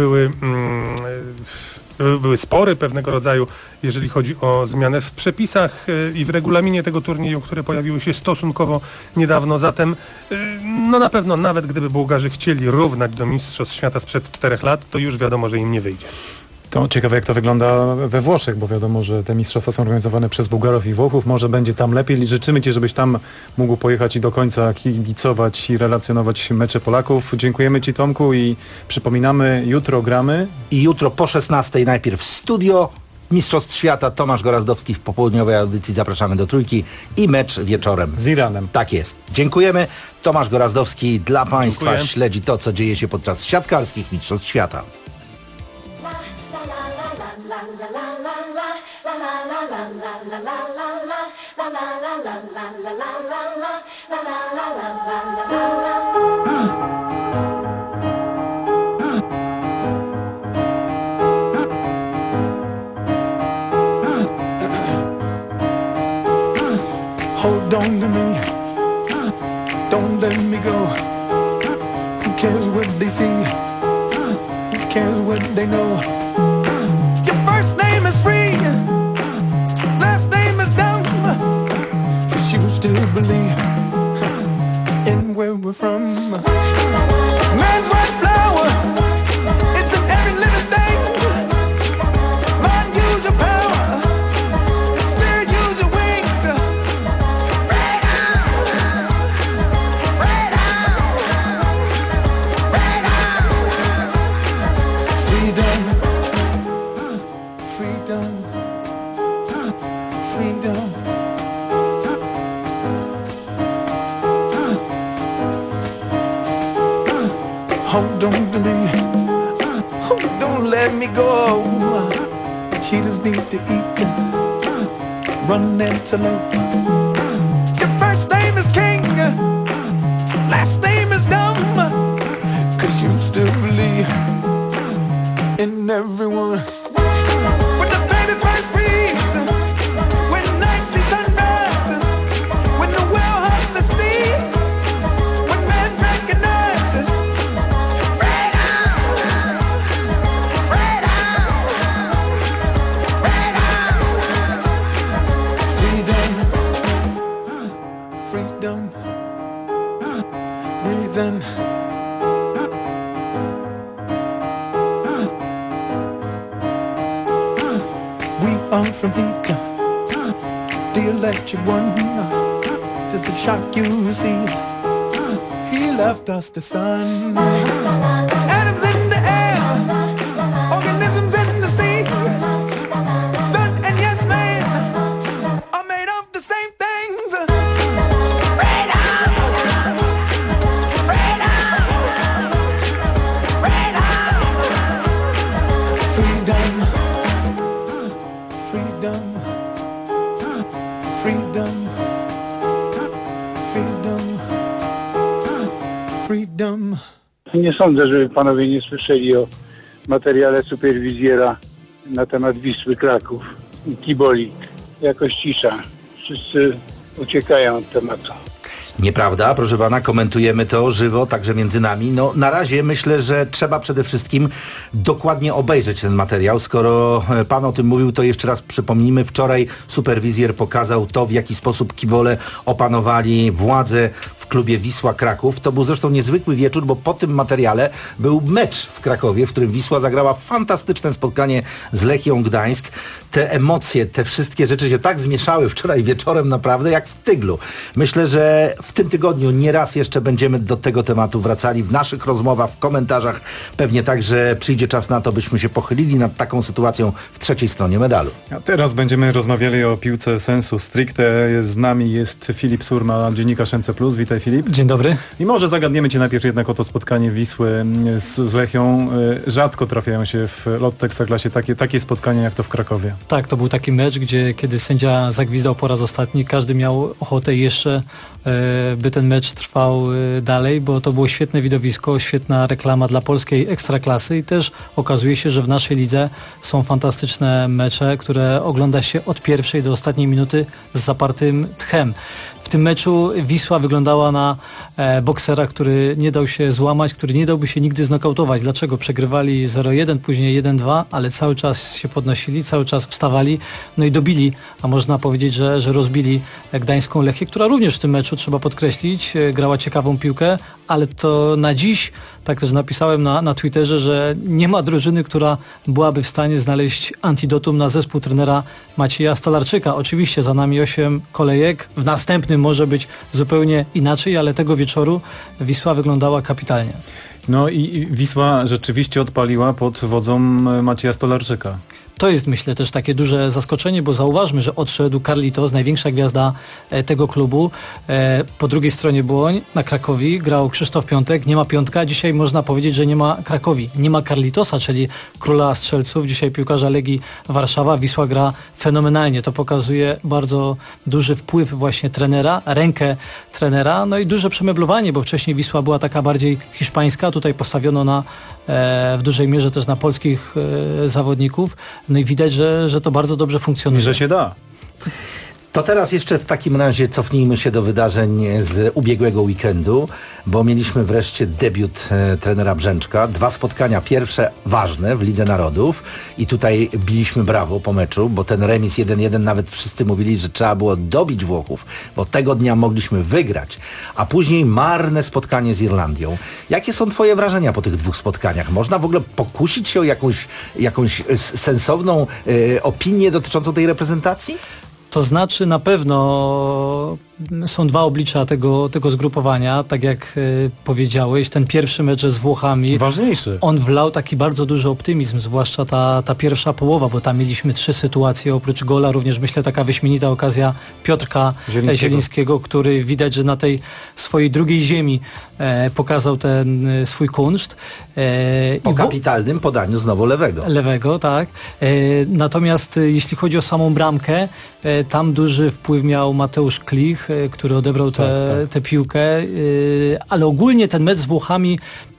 Były spory pewnego rodzaju, jeżeli chodzi o zmianę w przepisach i w regulaminie tego turnieju, które pojawiły się stosunkowo niedawno. Zatem no na pewno nawet gdyby Bułgarzy chcieli równać do Mistrzostw Świata sprzed 4 lat, to już wiadomo, że im nie wyjdzie. To ciekawe, jak to wygląda we Włoszech, bo wiadomo, że te mistrzostwa są organizowane przez Bułgarów i Włochów. Może będzie tam lepiej. Życzymy Ci, żebyś tam mógł pojechać i do końca kibicować i relacjonować mecze Polaków. Dziękujemy Ci, Tomku, i przypominamy, jutro gramy. I jutro po 16:00 najpierw studio Mistrzostw Świata. Tomasz Gorazdowski w popołudniowej audycji. Zapraszamy do Trójki i mecz wieczorem z Iranem. Tak jest. Dziękujemy. Tomasz Gorazdowski dla Państwa Dziękuję. śledzi to, co dzieje się podczas siatkarskich Mistrzostw Świata. Hold on to me. Don't let me go. Who cares what they see? Who cares what they know? Your first name is free, last name is dumb, but you still believe in where we're from. Man's white flower, it's in every living thing. Mind, use your power. Spirit, use your wings. Freedom, freedom, freedom, freedom. Hold on to me, don't let me go. Cheetahs need to eat, run antelope. Your first name is king, last name is dumb, 'cause you still believe in everyone. When the baby first breathes, when night sees sunrise, when the whale hugs the sea, when man recognizes freedom, breathe in. We are from heat, the electric one. Does it shock you, see? He left us the sun. Atoms in the air, organisms in the sea. Sun and yes man are made of the same things. Freedom. Nie sądzę, żeby panowie nie słyszeli o materiale superwizjera na temat Wisły Kraków i kiboli. Jakoś cisza. Wszyscy uciekają od tematu. Nieprawda, proszę pana, komentujemy to żywo, także między nami. No, na razie myślę, że trzeba przede wszystkim dokładnie obejrzeć ten materiał. Skoro pan o tym mówił, to jeszcze raz przypomnijmy. Wczoraj superwizjer pokazał to, w jaki sposób kibole opanowali władzę w klubie Wisła Kraków. To był zresztą niezwykły wieczór, bo po tym materiale był mecz w Krakowie, w którym Wisła zagrała fantastyczne spotkanie z Lechią Gdańsk. Te emocje, te wszystkie rzeczy się tak zmieszały wczoraj wieczorem naprawdę, jak w tyglu. Myślę, że w tym tygodniu nieraz jeszcze będziemy do tego tematu wracali w naszych rozmowach, w komentarzach. Pewnie także przyjdzie czas na to, byśmy się pochylili nad taką sytuacją w trzeciej stronie medalu. A teraz będziemy rozmawiali o piłce sensu stricte. Z nami jest Filip Surma, dziennikarz NC+. Witaj, Filip. Dzień dobry. I może zagadniemy cię najpierw jednak o to spotkanie Wisły z Lechią. Rzadko trafiają się w LOT Ekstraklasie takie spotkania jak to w Krakowie. Tak, to był taki mecz, gdzie kiedy sędzia zagwizdał po raz ostatni, każdy miał ochotę jeszcze, by ten mecz trwał dalej, bo to było świetne widowisko, świetna reklama dla polskiej Ekstraklasy i też okazuje się, że w naszej lidze są fantastyczne mecze, które ogląda się od pierwszej do ostatniej minuty z zapartym tchem. W tym meczu Wisła wyglądała na boksera, który nie dał się złamać, który nie dałby się nigdy znokautować. Dlaczego? Przegrywali 0-1, później 1-2, ale cały czas się podnosili, cały czas wstawali, no i dobili, a można powiedzieć, że rozbili gdańską Lechię, która również w tym meczu, trzeba podkreślić, grała ciekawą piłkę, ale to na dziś, tak też napisałem na Twitterze, że nie ma drużyny, która byłaby w stanie znaleźć antidotum na zespół trenera Macieja Stolarczyka. Oczywiście za nami 8 kolejek, w następnym może być zupełnie inaczej, ale tego wieczoru Wisła wyglądała kapitalnie. No i Wisła rzeczywiście odpaliła pod wodzą Macieja Stolarczyka. To jest, myślę, też takie duże zaskoczenie, bo zauważmy, że odszedł Carlitos, największa gwiazda tego klubu. Po drugiej stronie Błoń, na Krakowi grał Krzysztof Piątek, nie ma Piątka. Dzisiaj można powiedzieć, że nie ma Krakowi. Nie ma Carlitosa, czyli króla strzelców, dzisiaj piłkarza Legii Warszawa. Wisła gra fenomenalnie. To pokazuje bardzo duży wpływ właśnie trenera, rękę trenera, no i duże przemeblowanie, bo wcześniej Wisła była taka bardziej hiszpańska. Tutaj postawiono w dużej mierze też na polskich zawodników. No i widać, że to bardzo dobrze funkcjonuje. I że się da. To teraz jeszcze w takim razie cofnijmy się do wydarzeń z ubiegłego weekendu, bo mieliśmy wreszcie debiut trenera Brzęczka. 2 spotkania, pierwsze ważne w Lidze Narodów i tutaj biliśmy brawo po meczu, bo ten remis 1-1 nawet wszyscy mówili, że trzeba było dobić Włochów, bo tego dnia mogliśmy wygrać, a później marne spotkanie z Irlandią. Jakie są twoje wrażenia po tych 2 spotkaniach? Można w ogóle pokusić się o jakąś sensowną opinię dotyczącą tej reprezentacji? To znaczy na pewno są 2 oblicza tego zgrupowania, tak jak powiedziałeś, ten pierwszy mecz z Włochami. Ważniejszy. On wlał taki bardzo duży optymizm, zwłaszcza ta pierwsza połowa, bo tam mieliśmy 3 sytuacje oprócz gola, również myślę taka wyśmienita okazja Piotrka Zielińskiego, który widać, że na tej swojej drugiej ziemi pokazał ten swój kunszt. Po kapitalnym podaniu znowu lewego. Lewego, tak. Natomiast jeśli chodzi o samą bramkę, tam duży wpływ miał Mateusz Klich, który odebrał tę piłkę, ale ogólnie ten mecz z Włochami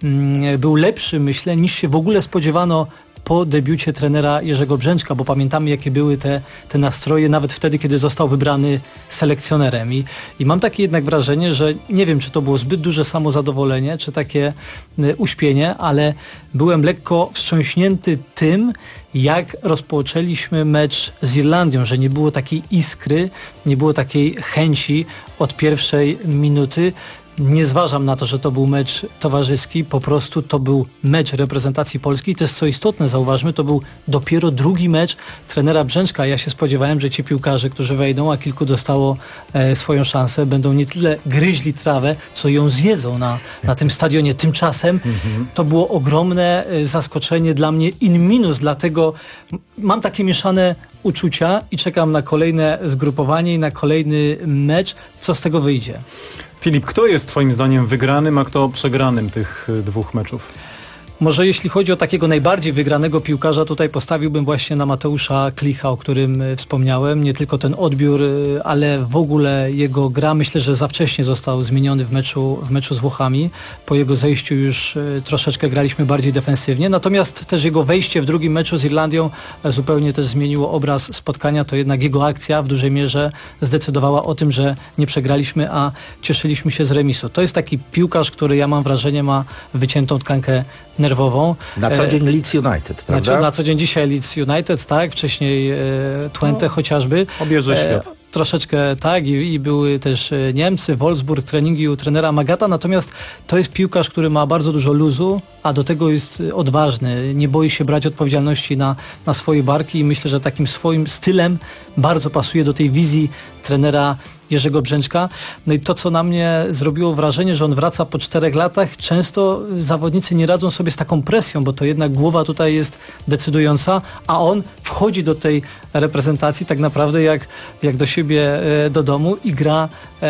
był lepszy, myślę, niż się w ogóle spodziewano po debiucie trenera Jerzego Brzęczka, bo pamiętamy, jakie były te nastroje nawet wtedy, kiedy został wybrany selekcjonerem. I mam takie jednak wrażenie, że nie wiem, czy to było zbyt duże samozadowolenie, czy takie uśpienie, ale byłem lekko wstrząśnięty tym, jak rozpoczęliśmy mecz z Irlandią, że nie było takiej iskry, nie było takiej chęci od pierwszej minuty. Nie zważam na to, że to był mecz towarzyski, po prostu to był mecz reprezentacji Polski. To jest co istotne, zauważmy, to był dopiero 2. mecz trenera Brzęczka. Ja się spodziewałem, że ci piłkarze, którzy wejdą, a kilku dostało swoją szansę, będą nie tyle gryźli trawę, co ją zjedzą na tym stadionie. Tymczasem to było ogromne zaskoczenie dla mnie in minus, dlatego mam takie mieszane uczucia i czekam na kolejne zgrupowanie i na kolejny mecz, co z tego wyjdzie. Filip, kto jest twoim zdaniem wygranym, a kto przegranym tych 2 meczów? Może jeśli chodzi o takiego najbardziej wygranego piłkarza, tutaj postawiłbym właśnie na Mateusza Klicha, o którym wspomniałem. Nie tylko ten odbiór, ale w ogóle jego gra. Myślę, że za wcześnie został zmieniony w meczu z Włochami. Po jego zejściu już troszeczkę graliśmy bardziej defensywnie. Natomiast też jego wejście w drugim meczu z Irlandią zupełnie też zmieniło obraz spotkania. To jednak jego akcja w dużej mierze zdecydowała o tym, że nie przegraliśmy, a cieszyliśmy się z remisu. To jest taki piłkarz, który ja mam wrażenie ma wyciętą tkankę nerwową. Na co dzień Leeds United, prawda? Na co dzień dzisiaj Leeds United, tak? Wcześniej Twente chociażby. Obierze świat. Troszeczkę tak i były też Niemcy, Wolfsburg, treningi u trenera Magata, natomiast to jest piłkarz, który ma bardzo dużo luzu, a do tego jest odważny, nie boi się brać odpowiedzialności na swoje barki i myślę, że takim swoim stylem bardzo pasuje do tej wizji trenera Jerzego Brzęczka. No i to, co na mnie zrobiło wrażenie, że on wraca po 4 latach, często zawodnicy nie radzą sobie z taką presją, bo to jednak głowa tutaj jest decydująca, a on wchodzi do tej reprezentacji tak naprawdę jak do siebie do domu i gra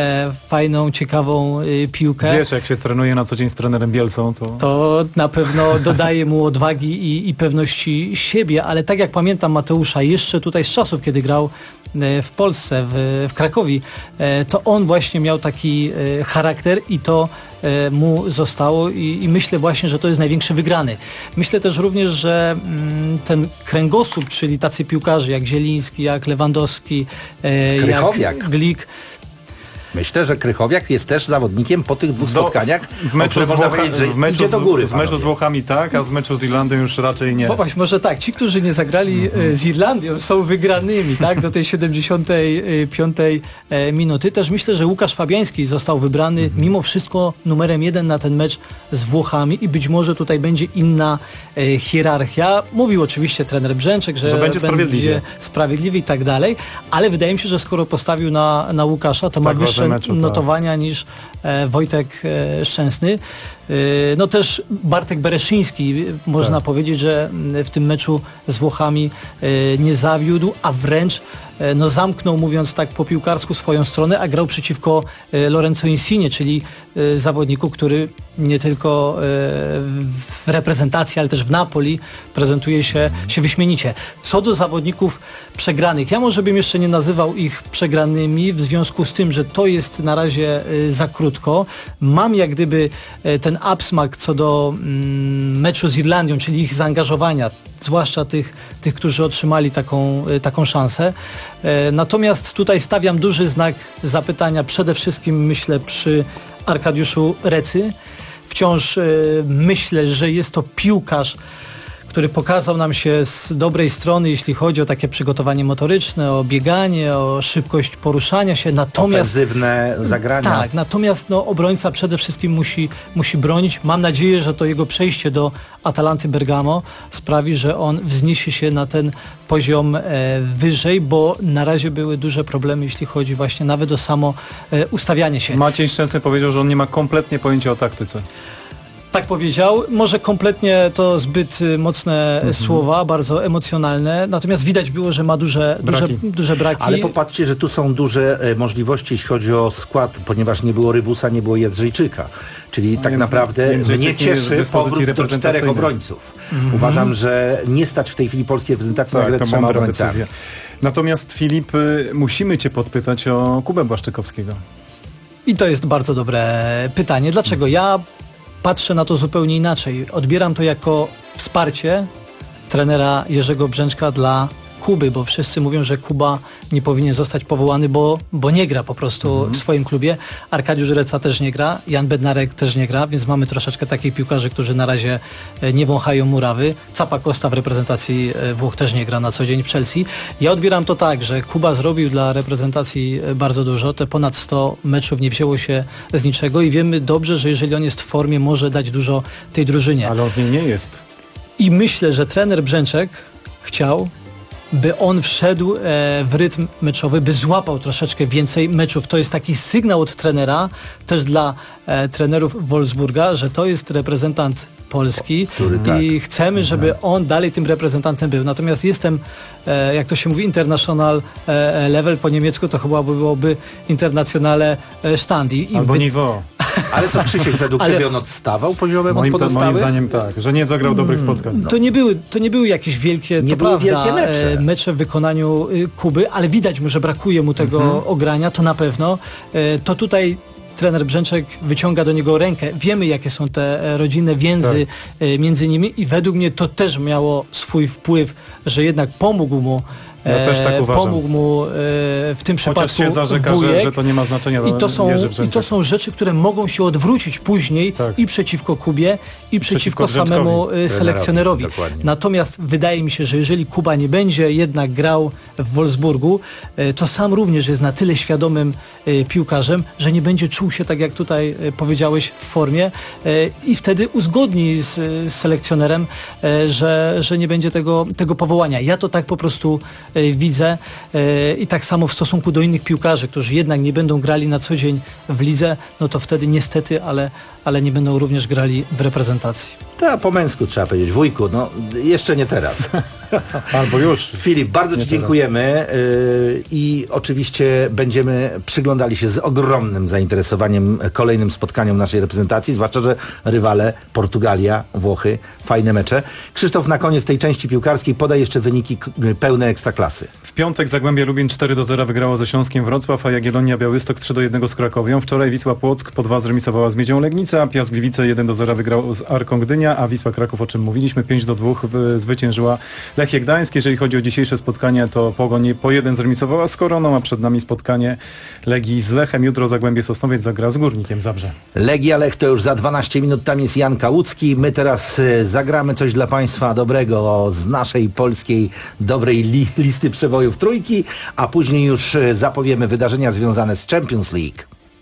fajną, ciekawą piłkę. Wiesz, jak się trenuje na co dzień z trenerem Bielsą, to na pewno dodaje mu odwagi i pewności siebie, ale tak jak pamiętam Mateusza jeszcze tutaj z czasów, kiedy grał w Polsce, w Krakowie, to on właśnie miał taki charakter i to mu zostało i myślę właśnie, że to jest największy wygrany. Myślę też również, że ten kręgosłup, czyli tacy piłkarze jak Zieliński, jak Lewandowski, jak Glik. Myślę, że Krychowiak jest też zawodnikiem po tych 2 spotkaniach, w meczu idzie do góry. W meczu z Włochami tak, a z meczu z Irlandią już raczej nie. Bo właśnie, może tak, ci, którzy nie zagrali z Irlandią, są wygranymi, tak, do tej 75. minuty. Też myślę, że Łukasz Fabiański został wybrany mimo wszystko numerem 1 na ten mecz z Włochami i być może tutaj będzie inna hierarchia. Mówił oczywiście trener Brzęczek, że będzie sprawiedliwie i tak dalej, ale wydaje mi się, że skoro postawił na Łukasza, to ma wyższe notowania niż Wojtek Szczęsny. No też Bartek Bereszyński, można powiedzieć, że w tym meczu z Włochami nie zawiódł, a wręcz zamknął, mówiąc tak po piłkarsku, swoją stronę, a grał przeciwko Lorenzo Insigne, czyli zawodniku, który nie tylko w reprezentacji, ale też w Napoli prezentuje się wyśmienicie. Co do zawodników przegranych, ja może bym jeszcze nie nazywał ich przegranymi w związku z tym, że to jest na razie za krótko. Mam jak gdyby ten ten absmak co do meczu z Irlandią, czyli ich zaangażowania, zwłaszcza tych, którzy otrzymali taką szansę. Natomiast tutaj stawiam duży znak zapytania, przede wszystkim myślę przy Arkadiuszu Recy. Wciąż myślę, że jest to piłkarz, który pokazał nam się z dobrej strony, jeśli chodzi o takie przygotowanie motoryczne, o bieganie, o szybkość poruszania się. Natomiast ofensywne zagrania. Tak, natomiast obrońca przede wszystkim musi bronić. Mam nadzieję, że to jego przejście do Atalanty Bergamo sprawi, że on wzniesie się na ten poziom wyżej, bo na razie były duże problemy, jeśli chodzi właśnie nawet o samo ustawianie się. Maciej Szczęsny powiedział, że on nie ma kompletnie pojęcia o taktyce. Tak powiedział. Może kompletnie to zbyt mocne słowa, bardzo emocjonalne. Natomiast widać było, że ma duże braki. Ale popatrzcie, że tu są duże możliwości, jeśli chodzi o skład, ponieważ nie było Rybusa, nie było Jedrzejczyka. Czyli tak naprawdę mnie cieszy powrót do 4 obrońców. Uważam, że nie stać w tej chwili polskiej reprezentacji na grę 3 obrońcami. Natomiast Filip, musimy cię podpytać o Kubę Błaszczykowskiego. I to jest bardzo dobre pytanie. Dlaczego? Ja patrzę na to zupełnie inaczej. Odbieram to jako wsparcie trenera Jerzego Brzęczka dla Kuby, bo wszyscy mówią, że Kuba nie powinien zostać powołany, bo nie gra po prostu w swoim klubie. Arkadiusz Reca też nie gra, Jan Bednarek też nie gra, więc mamy troszeczkę takich piłkarzy, którzy na razie nie wąchają murawy. Capa Costa w reprezentacji Włoch też nie gra na co dzień w Chelsea. Ja odbieram to tak, że Kuba zrobił dla reprezentacji bardzo dużo. Te ponad 100 meczów nie wzięło się z niczego i wiemy dobrze, że jeżeli on jest w formie, może dać dużo tej drużynie. Ale on w niej nie jest. I myślę, że trener Brzęczek chciał, by on wszedł w rytm meczowy, by złapał troszeczkę więcej meczów. To jest taki sygnał od trenera, też dla trenerów Wolfsburga, że to jest reprezentant Polski i chcemy, żeby on dalej tym reprezentantem był. Natomiast jestem, jak to się mówi, international level, po niemiecku to chyba byłoby internationale stand. Albo niveau. Ale co, Krzysiek, według ciebie on odstawał poziomem od podstawy? Moim zdaniem tak, że nie zagrał dobrych spotkań. To nie były jakieś wielkie, wielkie mecze w wykonaniu Kuby, ale widać mu, że brakuje mu tego ogrania, to na pewno. To tutaj trener Brzęczek wyciąga do niego rękę. Wiemy, jakie są te rodzinne więzy między nimi i według mnie to też miało swój wpływ, że jednak pomógł mu. Ja też tak uważam. Pomógł mu w tym przypadku Chociaż się zarzeka, że to nie ma znaczenia. I to są rzeczy, które mogą się odwrócić później i przeciwko Kubie, i przeciwko samemu selekcjonerowi. Natomiast wydaje mi się, że jeżeli Kuba nie będzie jednak grał w Wolfsburgu, to sam również jest na tyle świadomym piłkarzem, że nie będzie czuł się, tak jak tutaj powiedziałeś, w formie i wtedy uzgodni z selekcjonerem, że nie będzie tego powołania. Ja to tak po prostu widzę i tak samo w stosunku do innych piłkarzy, którzy jednak nie będą grali na co dzień w lidze, no to wtedy niestety, ale nie będą również grali w reprezentacji. To po męsku trzeba powiedzieć, wujku, no jeszcze nie teraz. Albo już. Filip, bardzo Ci dziękujemy i oczywiście będziemy przyglądali się z ogromnym zainteresowaniem kolejnym spotkaniom naszej reprezentacji, zwłaszcza, że rywale Portugalia, Włochy, fajne mecze. Krzysztof, na koniec tej części piłkarskiej podaj jeszcze wyniki pełne Ekstraklasy. W piątek Zagłębie Lubin 4-0 wygrało ze Śląskiem Wrocław, a Jagiellonia Białystok 3-1 z Krakowią. Wczoraj Wisła Płock po 2 zremisowała z Miedzią Legnica, Piast Gliwice 1-0 wygrał z Arką Gdynia, a Wisła Kraków, o czym mówiliśmy, 5-2 zwyciężyła Lechia Gdańsk. Jeżeli chodzi o dzisiejsze spotkanie, to Pogoń po 1 zremisowała z Koroną, a przed nami spotkanie Legii z Lechem. Jutro Zagłębie Sosnowiec zagra z Górnikiem Zabrze. Legia Lech to już za 12 minut, tam jest Jan Kałucki. My teraz zagramy coś dla Państwa dobrego z naszej polskiej dobrej listy przebojów trójki, a później już zapowiemy wydarzenia związane z Champions League.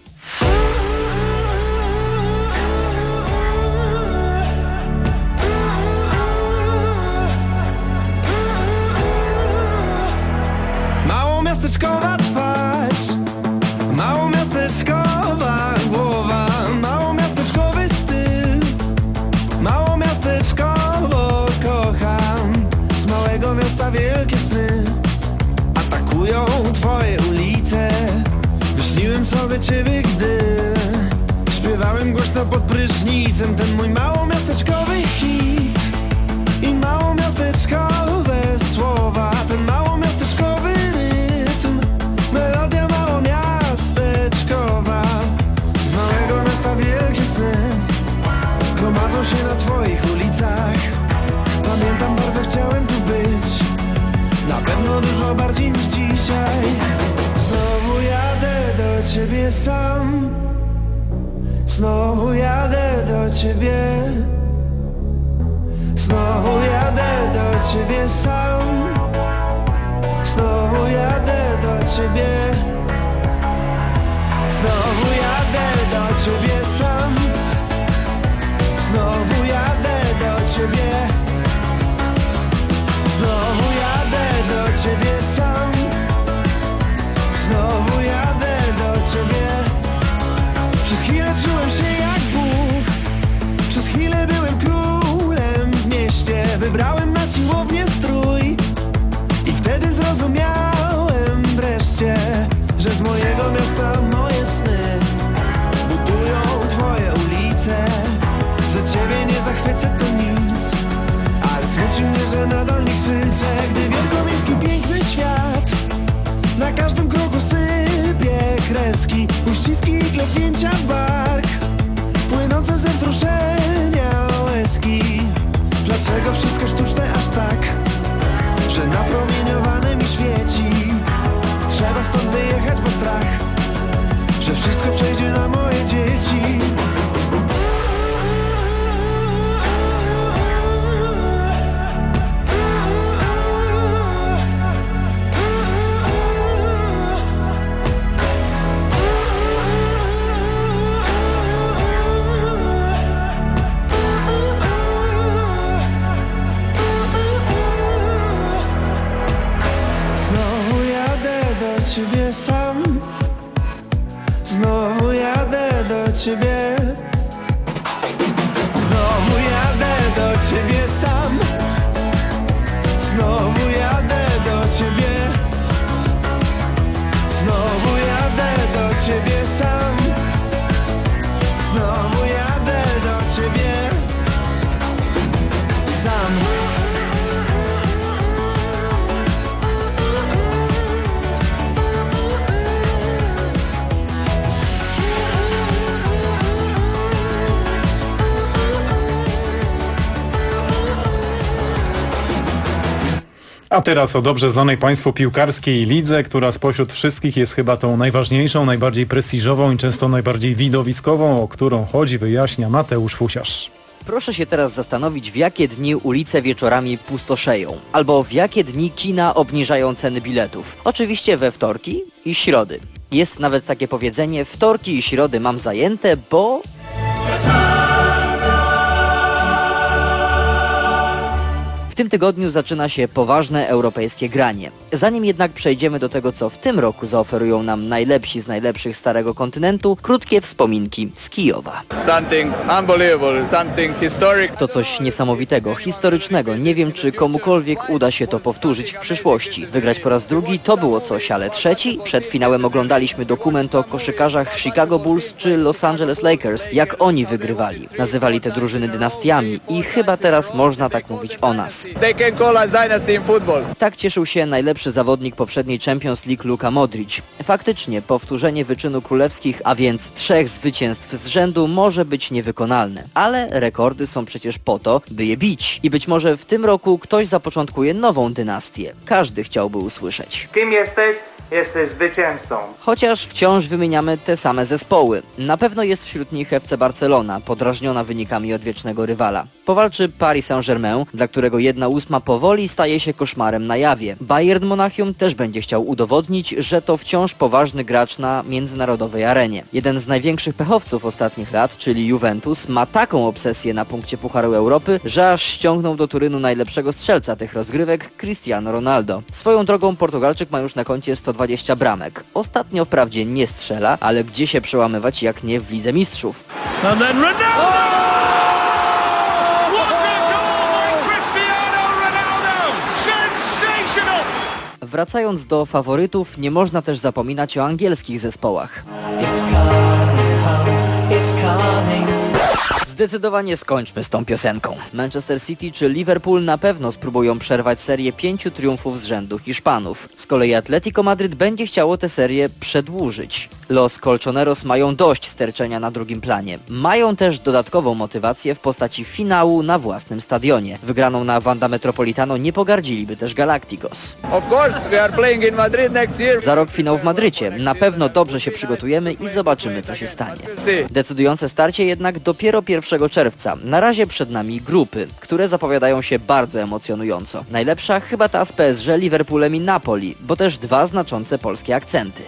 Małomiasteczkowa twarz, małomiasteczkowa głowa, małomiasteczkowy styl, małomiasteczkowo kocham. Z małego miasta wielkie sny atakują twoje ulice. Wyśniłem sobie ciebie, gdy śpiewałem głośno pod prysznicem ten mój małomiasteczkowy hit i małomiasteczkowe słowa, ten małomiasteczkowy rytm, melodia małomiasteczkowa. Z małego miasta wielkie sny uczą się na twoich ulicach. Pamiętam, bardzo chciałem tu być, na pewno dużo bardziej niż dzisiaj. Znowu jadę do ciebie sam, znowu jadę do ciebie, znowu jadę do ciebie sam, znowu jadę do ciebie, znowu jadę do ciebie sam, znowu jadę do ciebie, znowu jadę do ciebie sam, znowu jadę do ciebie. Przez chwilę czułem się jak Bóg, przez chwilę byłem królem w mieście. Wybrałem na siłownię strój i wtedy zrozumiałem wreszcie, że z mojego miasta moje sny budują twoje ulice. Że ciebie nie zachwycę to nic, ale smuci mnie, że nadal nie krzyczę, gdy wielkomiejski piękny świat na każdym kroku sypie kreski, uściski i klepnięcia w bark, płynące ze wzruszenia łezki. Dlaczego wszystko sztuczne aż tak, że napromieniowane mi świeci? Trzeba stąd wyjechać, bo strach, że wszystko przejdzie na moje dzieci. Ciebie sam, znowu jadę do ciebie, znowu jadę do ciebie sam, znowu jadę do ciebie, znowu jadę do ciebie sam, znowu jadę do ciebie sam. A teraz o dobrze znanej Państwu piłkarskiej lidze, która spośród wszystkich jest chyba tą najważniejszą, najbardziej prestiżową i często najbardziej widowiskową, o którą chodzi, wyjaśnia Mateusz Fusiarz. Proszę się teraz zastanowić, w jakie dni ulice wieczorami pustoszeją, albo w jakie dni kina obniżają ceny biletów. Oczywiście we wtorki i środy. Jest nawet takie powiedzenie: wtorki i środy mam zajęte, bo... W tym tygodniu zaczyna się poważne europejskie granie. Zanim jednak przejdziemy do tego, co w tym roku zaoferują nam najlepsi z najlepszych starego kontynentu, krótkie wspominki z Kijowa. To coś niesamowitego, historycznego. Nie wiem, czy komukolwiek uda się to powtórzyć w przyszłości. Wygrać po raz drugi to było coś, ale trzeci? Przed finałem oglądaliśmy dokument o koszykarzach Chicago Bulls czy Los Angeles Lakers, jak oni wygrywali. Nazywali te drużyny dynastiami i chyba teraz można tak mówić o nas. Tak cieszył się najlepszy zawodnik poprzedniej Champions League Luka Modric. Faktycznie powtórzenie wyczynu królewskich, a więc 3 zwycięstw z rzędu, może być niewykonalne. Ale rekordy są przecież po to, by je bić. I być może w tym roku ktoś zapoczątkuje nową dynastię. Każdy chciałby usłyszeć. Kim jesteś? Jesteś zwycięzcą. Chociaż wciąż wymieniamy te same zespoły. Na pewno jest wśród nich FC Barcelona, podrażniona wynikami odwiecznego rywala. Powalczy Paris Saint-Germain, dla którego 1/8 powoli staje się koszmarem na jawie. Bayern Monachium też będzie chciał udowodnić, że to wciąż poważny gracz na międzynarodowej arenie. Jeden z największych pechowców ostatnich lat, czyli Juventus, ma taką obsesję na punkcie Pucharu Europy, że aż ściągnął do Turynu najlepszego strzelca tych rozgrywek, Cristiano Ronaldo. Swoją drogą Portugalczyk ma już na koncie 120 bramek. Ostatnio wprawdzie nie strzela, ale gdzie się przełamywać jak nie w Lidze Mistrzów. Wracając do faworytów, nie można też zapominać o angielskich zespołach. Zdecydowanie skończmy z tą piosenką. Manchester City czy Liverpool na pewno spróbują przerwać serię 5 triumfów z rzędu Hiszpanów. Z kolei Atletico Madryt będzie chciało tę serię przedłużyć. Los Colchoneros mają dość sterczenia na drugim planie. Mają też dodatkową motywację w postaci finału na własnym stadionie. Wygraną na Wanda Metropolitano nie pogardziliby też Galacticos. Of course, we are playing in Madrid next year. Za rok finał w Madrycie. Na pewno dobrze się przygotujemy i zobaczymy, co się stanie. Decydujące starcie jednak dopiero 1 czerwca. Na razie przed nami grupy, które zapowiadają się bardzo emocjonująco. Najlepsza chyba ta z PSG, Liverpoolem i Napoli, bo też 2 znaczące polskie akcenty.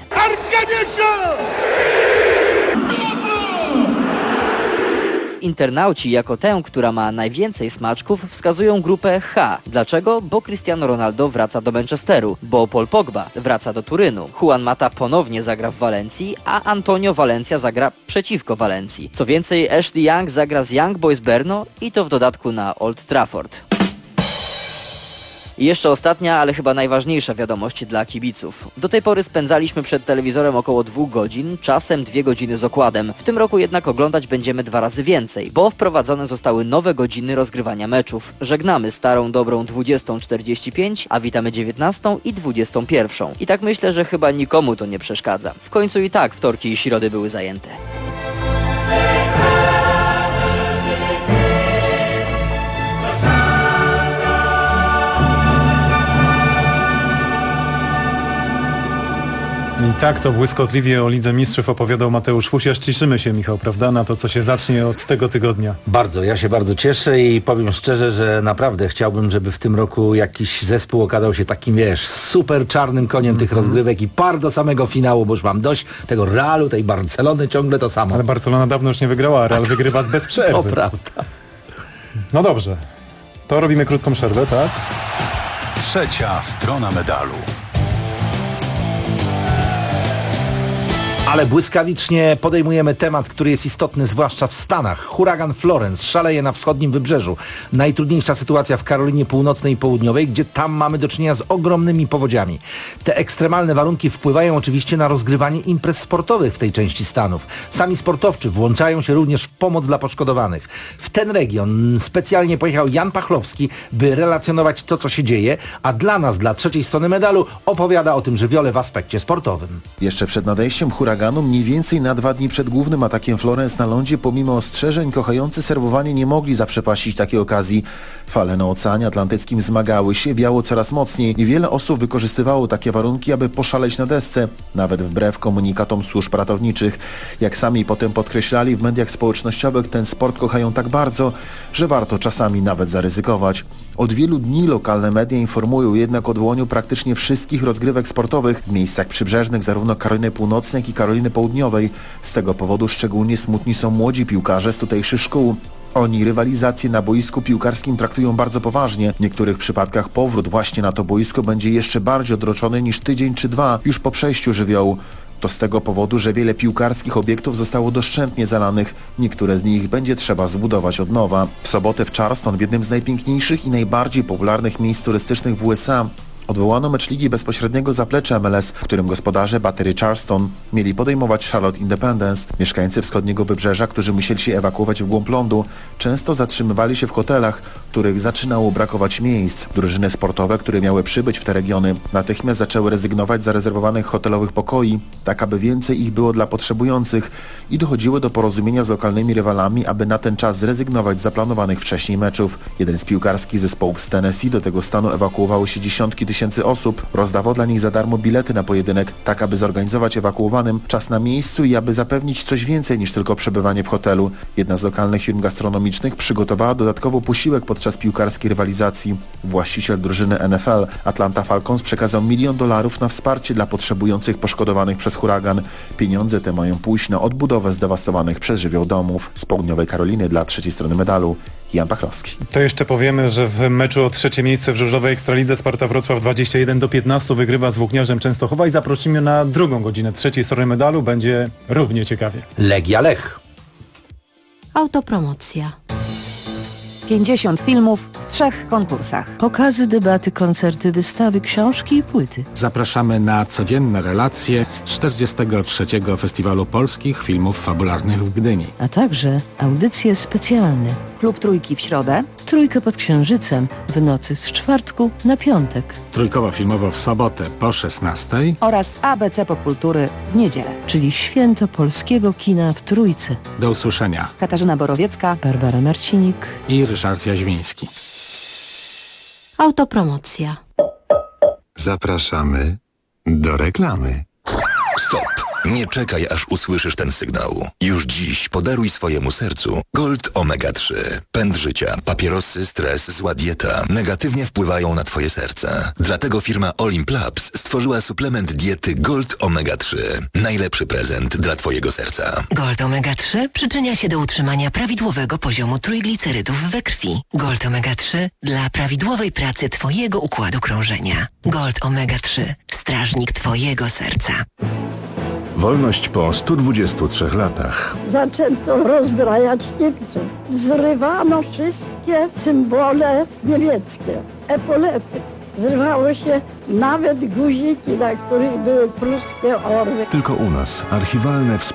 Internauci jako tę, która ma najwięcej smaczków, wskazują grupę H. Dlaczego? Bo Cristiano Ronaldo wraca do Manchesteru, bo Paul Pogba wraca do Turynu, Juan Mata ponownie zagra w Walencji, a Antonio Valencia zagra przeciwko Walencji. Co więcej, Ashley Young zagra z Young Boys Brno i to w dodatku na Old Trafford. I jeszcze ostatnia, ale chyba najważniejsza wiadomość dla kibiców. Do tej pory spędzaliśmy przed telewizorem około 2 godzin, czasem 2 godziny z okładem. W tym roku jednak oglądać będziemy 2 razy więcej, bo wprowadzone zostały nowe godziny rozgrywania meczów. Żegnamy starą, dobrą 20:45, a witamy 19 i 21. I tak myślę, że chyba nikomu to nie przeszkadza. W końcu i tak wtorki i środy były zajęte. I tak to błyskotliwie o Lidze Mistrzów opowiadał Mateusz Fusiarz. Cieszymy się, Michał, prawda, na to, co się zacznie od tego tygodnia. Bardzo, ja się bardzo cieszę i powiem szczerze, że naprawdę chciałbym, żeby w tym roku jakiś zespół okazał się takim, super czarnym koniem tych rozgrywek i par do samego finału, bo już mam dość tego Realu, tej Barcelony, ciągle to samo. Ale Barcelona dawno już nie wygrała, a Real wygrywa bez przerwy. To prawda. No dobrze, to robimy krótką przerwę, tak? Trzecia strona medalu. Ale błyskawicznie podejmujemy temat, który jest istotny zwłaszcza w Stanach. Huragan Florence szaleje na wschodnim wybrzeżu. Najtrudniejsza sytuacja w Karolinie Północnej i Południowej, gdzie tam mamy do czynienia z ogromnymi powodziami. Te ekstremalne warunki wpływają oczywiście na rozgrywanie imprez sportowych w tej części Stanów. Sami sportowcy włączają się również w pomoc dla poszkodowanych. W ten region specjalnie pojechał Jan Pachlowski, by relacjonować to, co się dzieje, a dla nas, dla trzeciej strony medalu, opowiada o tym żywiole w aspekcie sportowym. Jeszcze przed nadejściem huraganu, mniej więcej na 2 dni przed głównym atakiem Florence na lądzie, pomimo ostrzeżeń, kochający serwowanie nie mogli zaprzepaścić takiej okazji. Fale na Oceanie Atlantyckim wzmagały się, wiało coraz mocniej i wiele osób wykorzystywało takie warunki, aby poszaleć na desce, nawet wbrew komunikatom służb ratowniczych. Jak sami potem podkreślali w mediach społecznościowych, ten sport kochają tak bardzo, że warto czasami nawet zaryzykować. Od wielu dni lokalne media informują jednak o odwołaniu praktycznie wszystkich rozgrywek sportowych w miejscach przybrzeżnych zarówno Karoliny Północnej, jak i Karoliny Południowej. Z tego powodu szczególnie smutni są młodzi piłkarze z tutejszych szkół. Oni rywalizację na boisku piłkarskim traktują bardzo poważnie. W niektórych przypadkach powrót właśnie na to boisko będzie jeszcze bardziej odroczony niż tydzień czy 2 już po przejściu żywiołu. To z tego powodu, że wiele piłkarskich obiektów zostało doszczętnie zalanych. Niektóre z nich będzie trzeba zbudować od nowa. W sobotę w Charleston, w jednym z najpiękniejszych i najbardziej popularnych miejsc turystycznych w USA, odwołano mecz ligi bezpośredniego zaplecza MLS, w którym gospodarze Battery Charleston mieli podejmować Charlotte Independence. Mieszkańcy wschodniego wybrzeża, którzy musieli się ewakuować w głąb lądu, często zatrzymywali się w hotelach, których zaczynało brakować miejsc. Drużyny sportowe, które miały przybyć w te regiony, natychmiast zaczęły rezygnować z zarezerwowanych hotelowych pokoi, tak aby więcej ich było dla potrzebujących i dochodziły do porozumienia z lokalnymi rywalami, aby na ten czas zrezygnować z zaplanowanych wcześniej meczów. Jeden z piłkarskich zespołów z Tennessee, do tego stanu ewakuowały się dziesiątki tysięcy osób, rozdawał dla nich za darmo bilety na pojedynek, tak aby zorganizować ewakuowanym czas na miejscu i aby zapewnić coś więcej niż tylko przebywanie w hotelu. Jedna z lokalnych firm gastronomicznych przygotowała dodatkowo posiłek podczas piłkarskiej rywalizacji. Właściciel drużyny NFL Atlanta Falcons przekazał $1 milion na wsparcie dla potrzebujących poszkodowanych przez huragan. Pieniądze te mają pójść na odbudowę zdewastowanych przez żywioł domów. Z Południowej Karoliny dla trzeciej strony medalu Jan Pachlowski. To jeszcze powiemy, że w meczu o 3. miejsce w żużlowej Ekstralidze Sparta Wrocław 21-15 wygrywa z Włókniarzem Częstochowa i zaprosimy na 2. godzinę trzeciej strony medalu. Będzie równie ciekawie. Legia Lech. Autopromocja. 50 filmów w 3 konkursach. Pokazy, debaty, koncerty, wystawy, książki i płyty. Zapraszamy na codzienne relacje z 43. Festiwalu Polskich Filmów Fabularnych w Gdyni. A także audycje specjalne. Klub Trójki w środę. Trójka pod Księżycem w nocy z czwartku na piątek. Trójkowo filmowo w sobotę po 16. Oraz ABC Popkultury w niedzielę. Czyli święto polskiego kina w Trójce. Do usłyszenia. Katarzyna Borowiecka, Barbara Marcinik i Ryszard Jaźwiński. Autopromocja. Zapraszamy do reklamy. Stop! Nie czekaj, aż usłyszysz ten sygnał. Już dziś podaruj swojemu sercu Gold Omega 3. Pęd życia, papierosy, stres, zła dieta negatywnie wpływają na twoje serce. Dlatego firma Olimp Labs stworzyła suplement diety Gold Omega 3. Najlepszy prezent dla twojego serca. Gold Omega 3 przyczynia się do utrzymania prawidłowego poziomu trójglicerydów we krwi. Gold Omega 3 dla prawidłowej pracy twojego układu krążenia. Gold Omega 3. Strażnik twojego serca. Wolność po 123 latach. Zaczęto rozbrajać Niemców. Zrywano wszystkie symbole niemieckie, epolety. Zrywało się nawet guziki, na których były pruskie orły. Tylko u nas archiwalne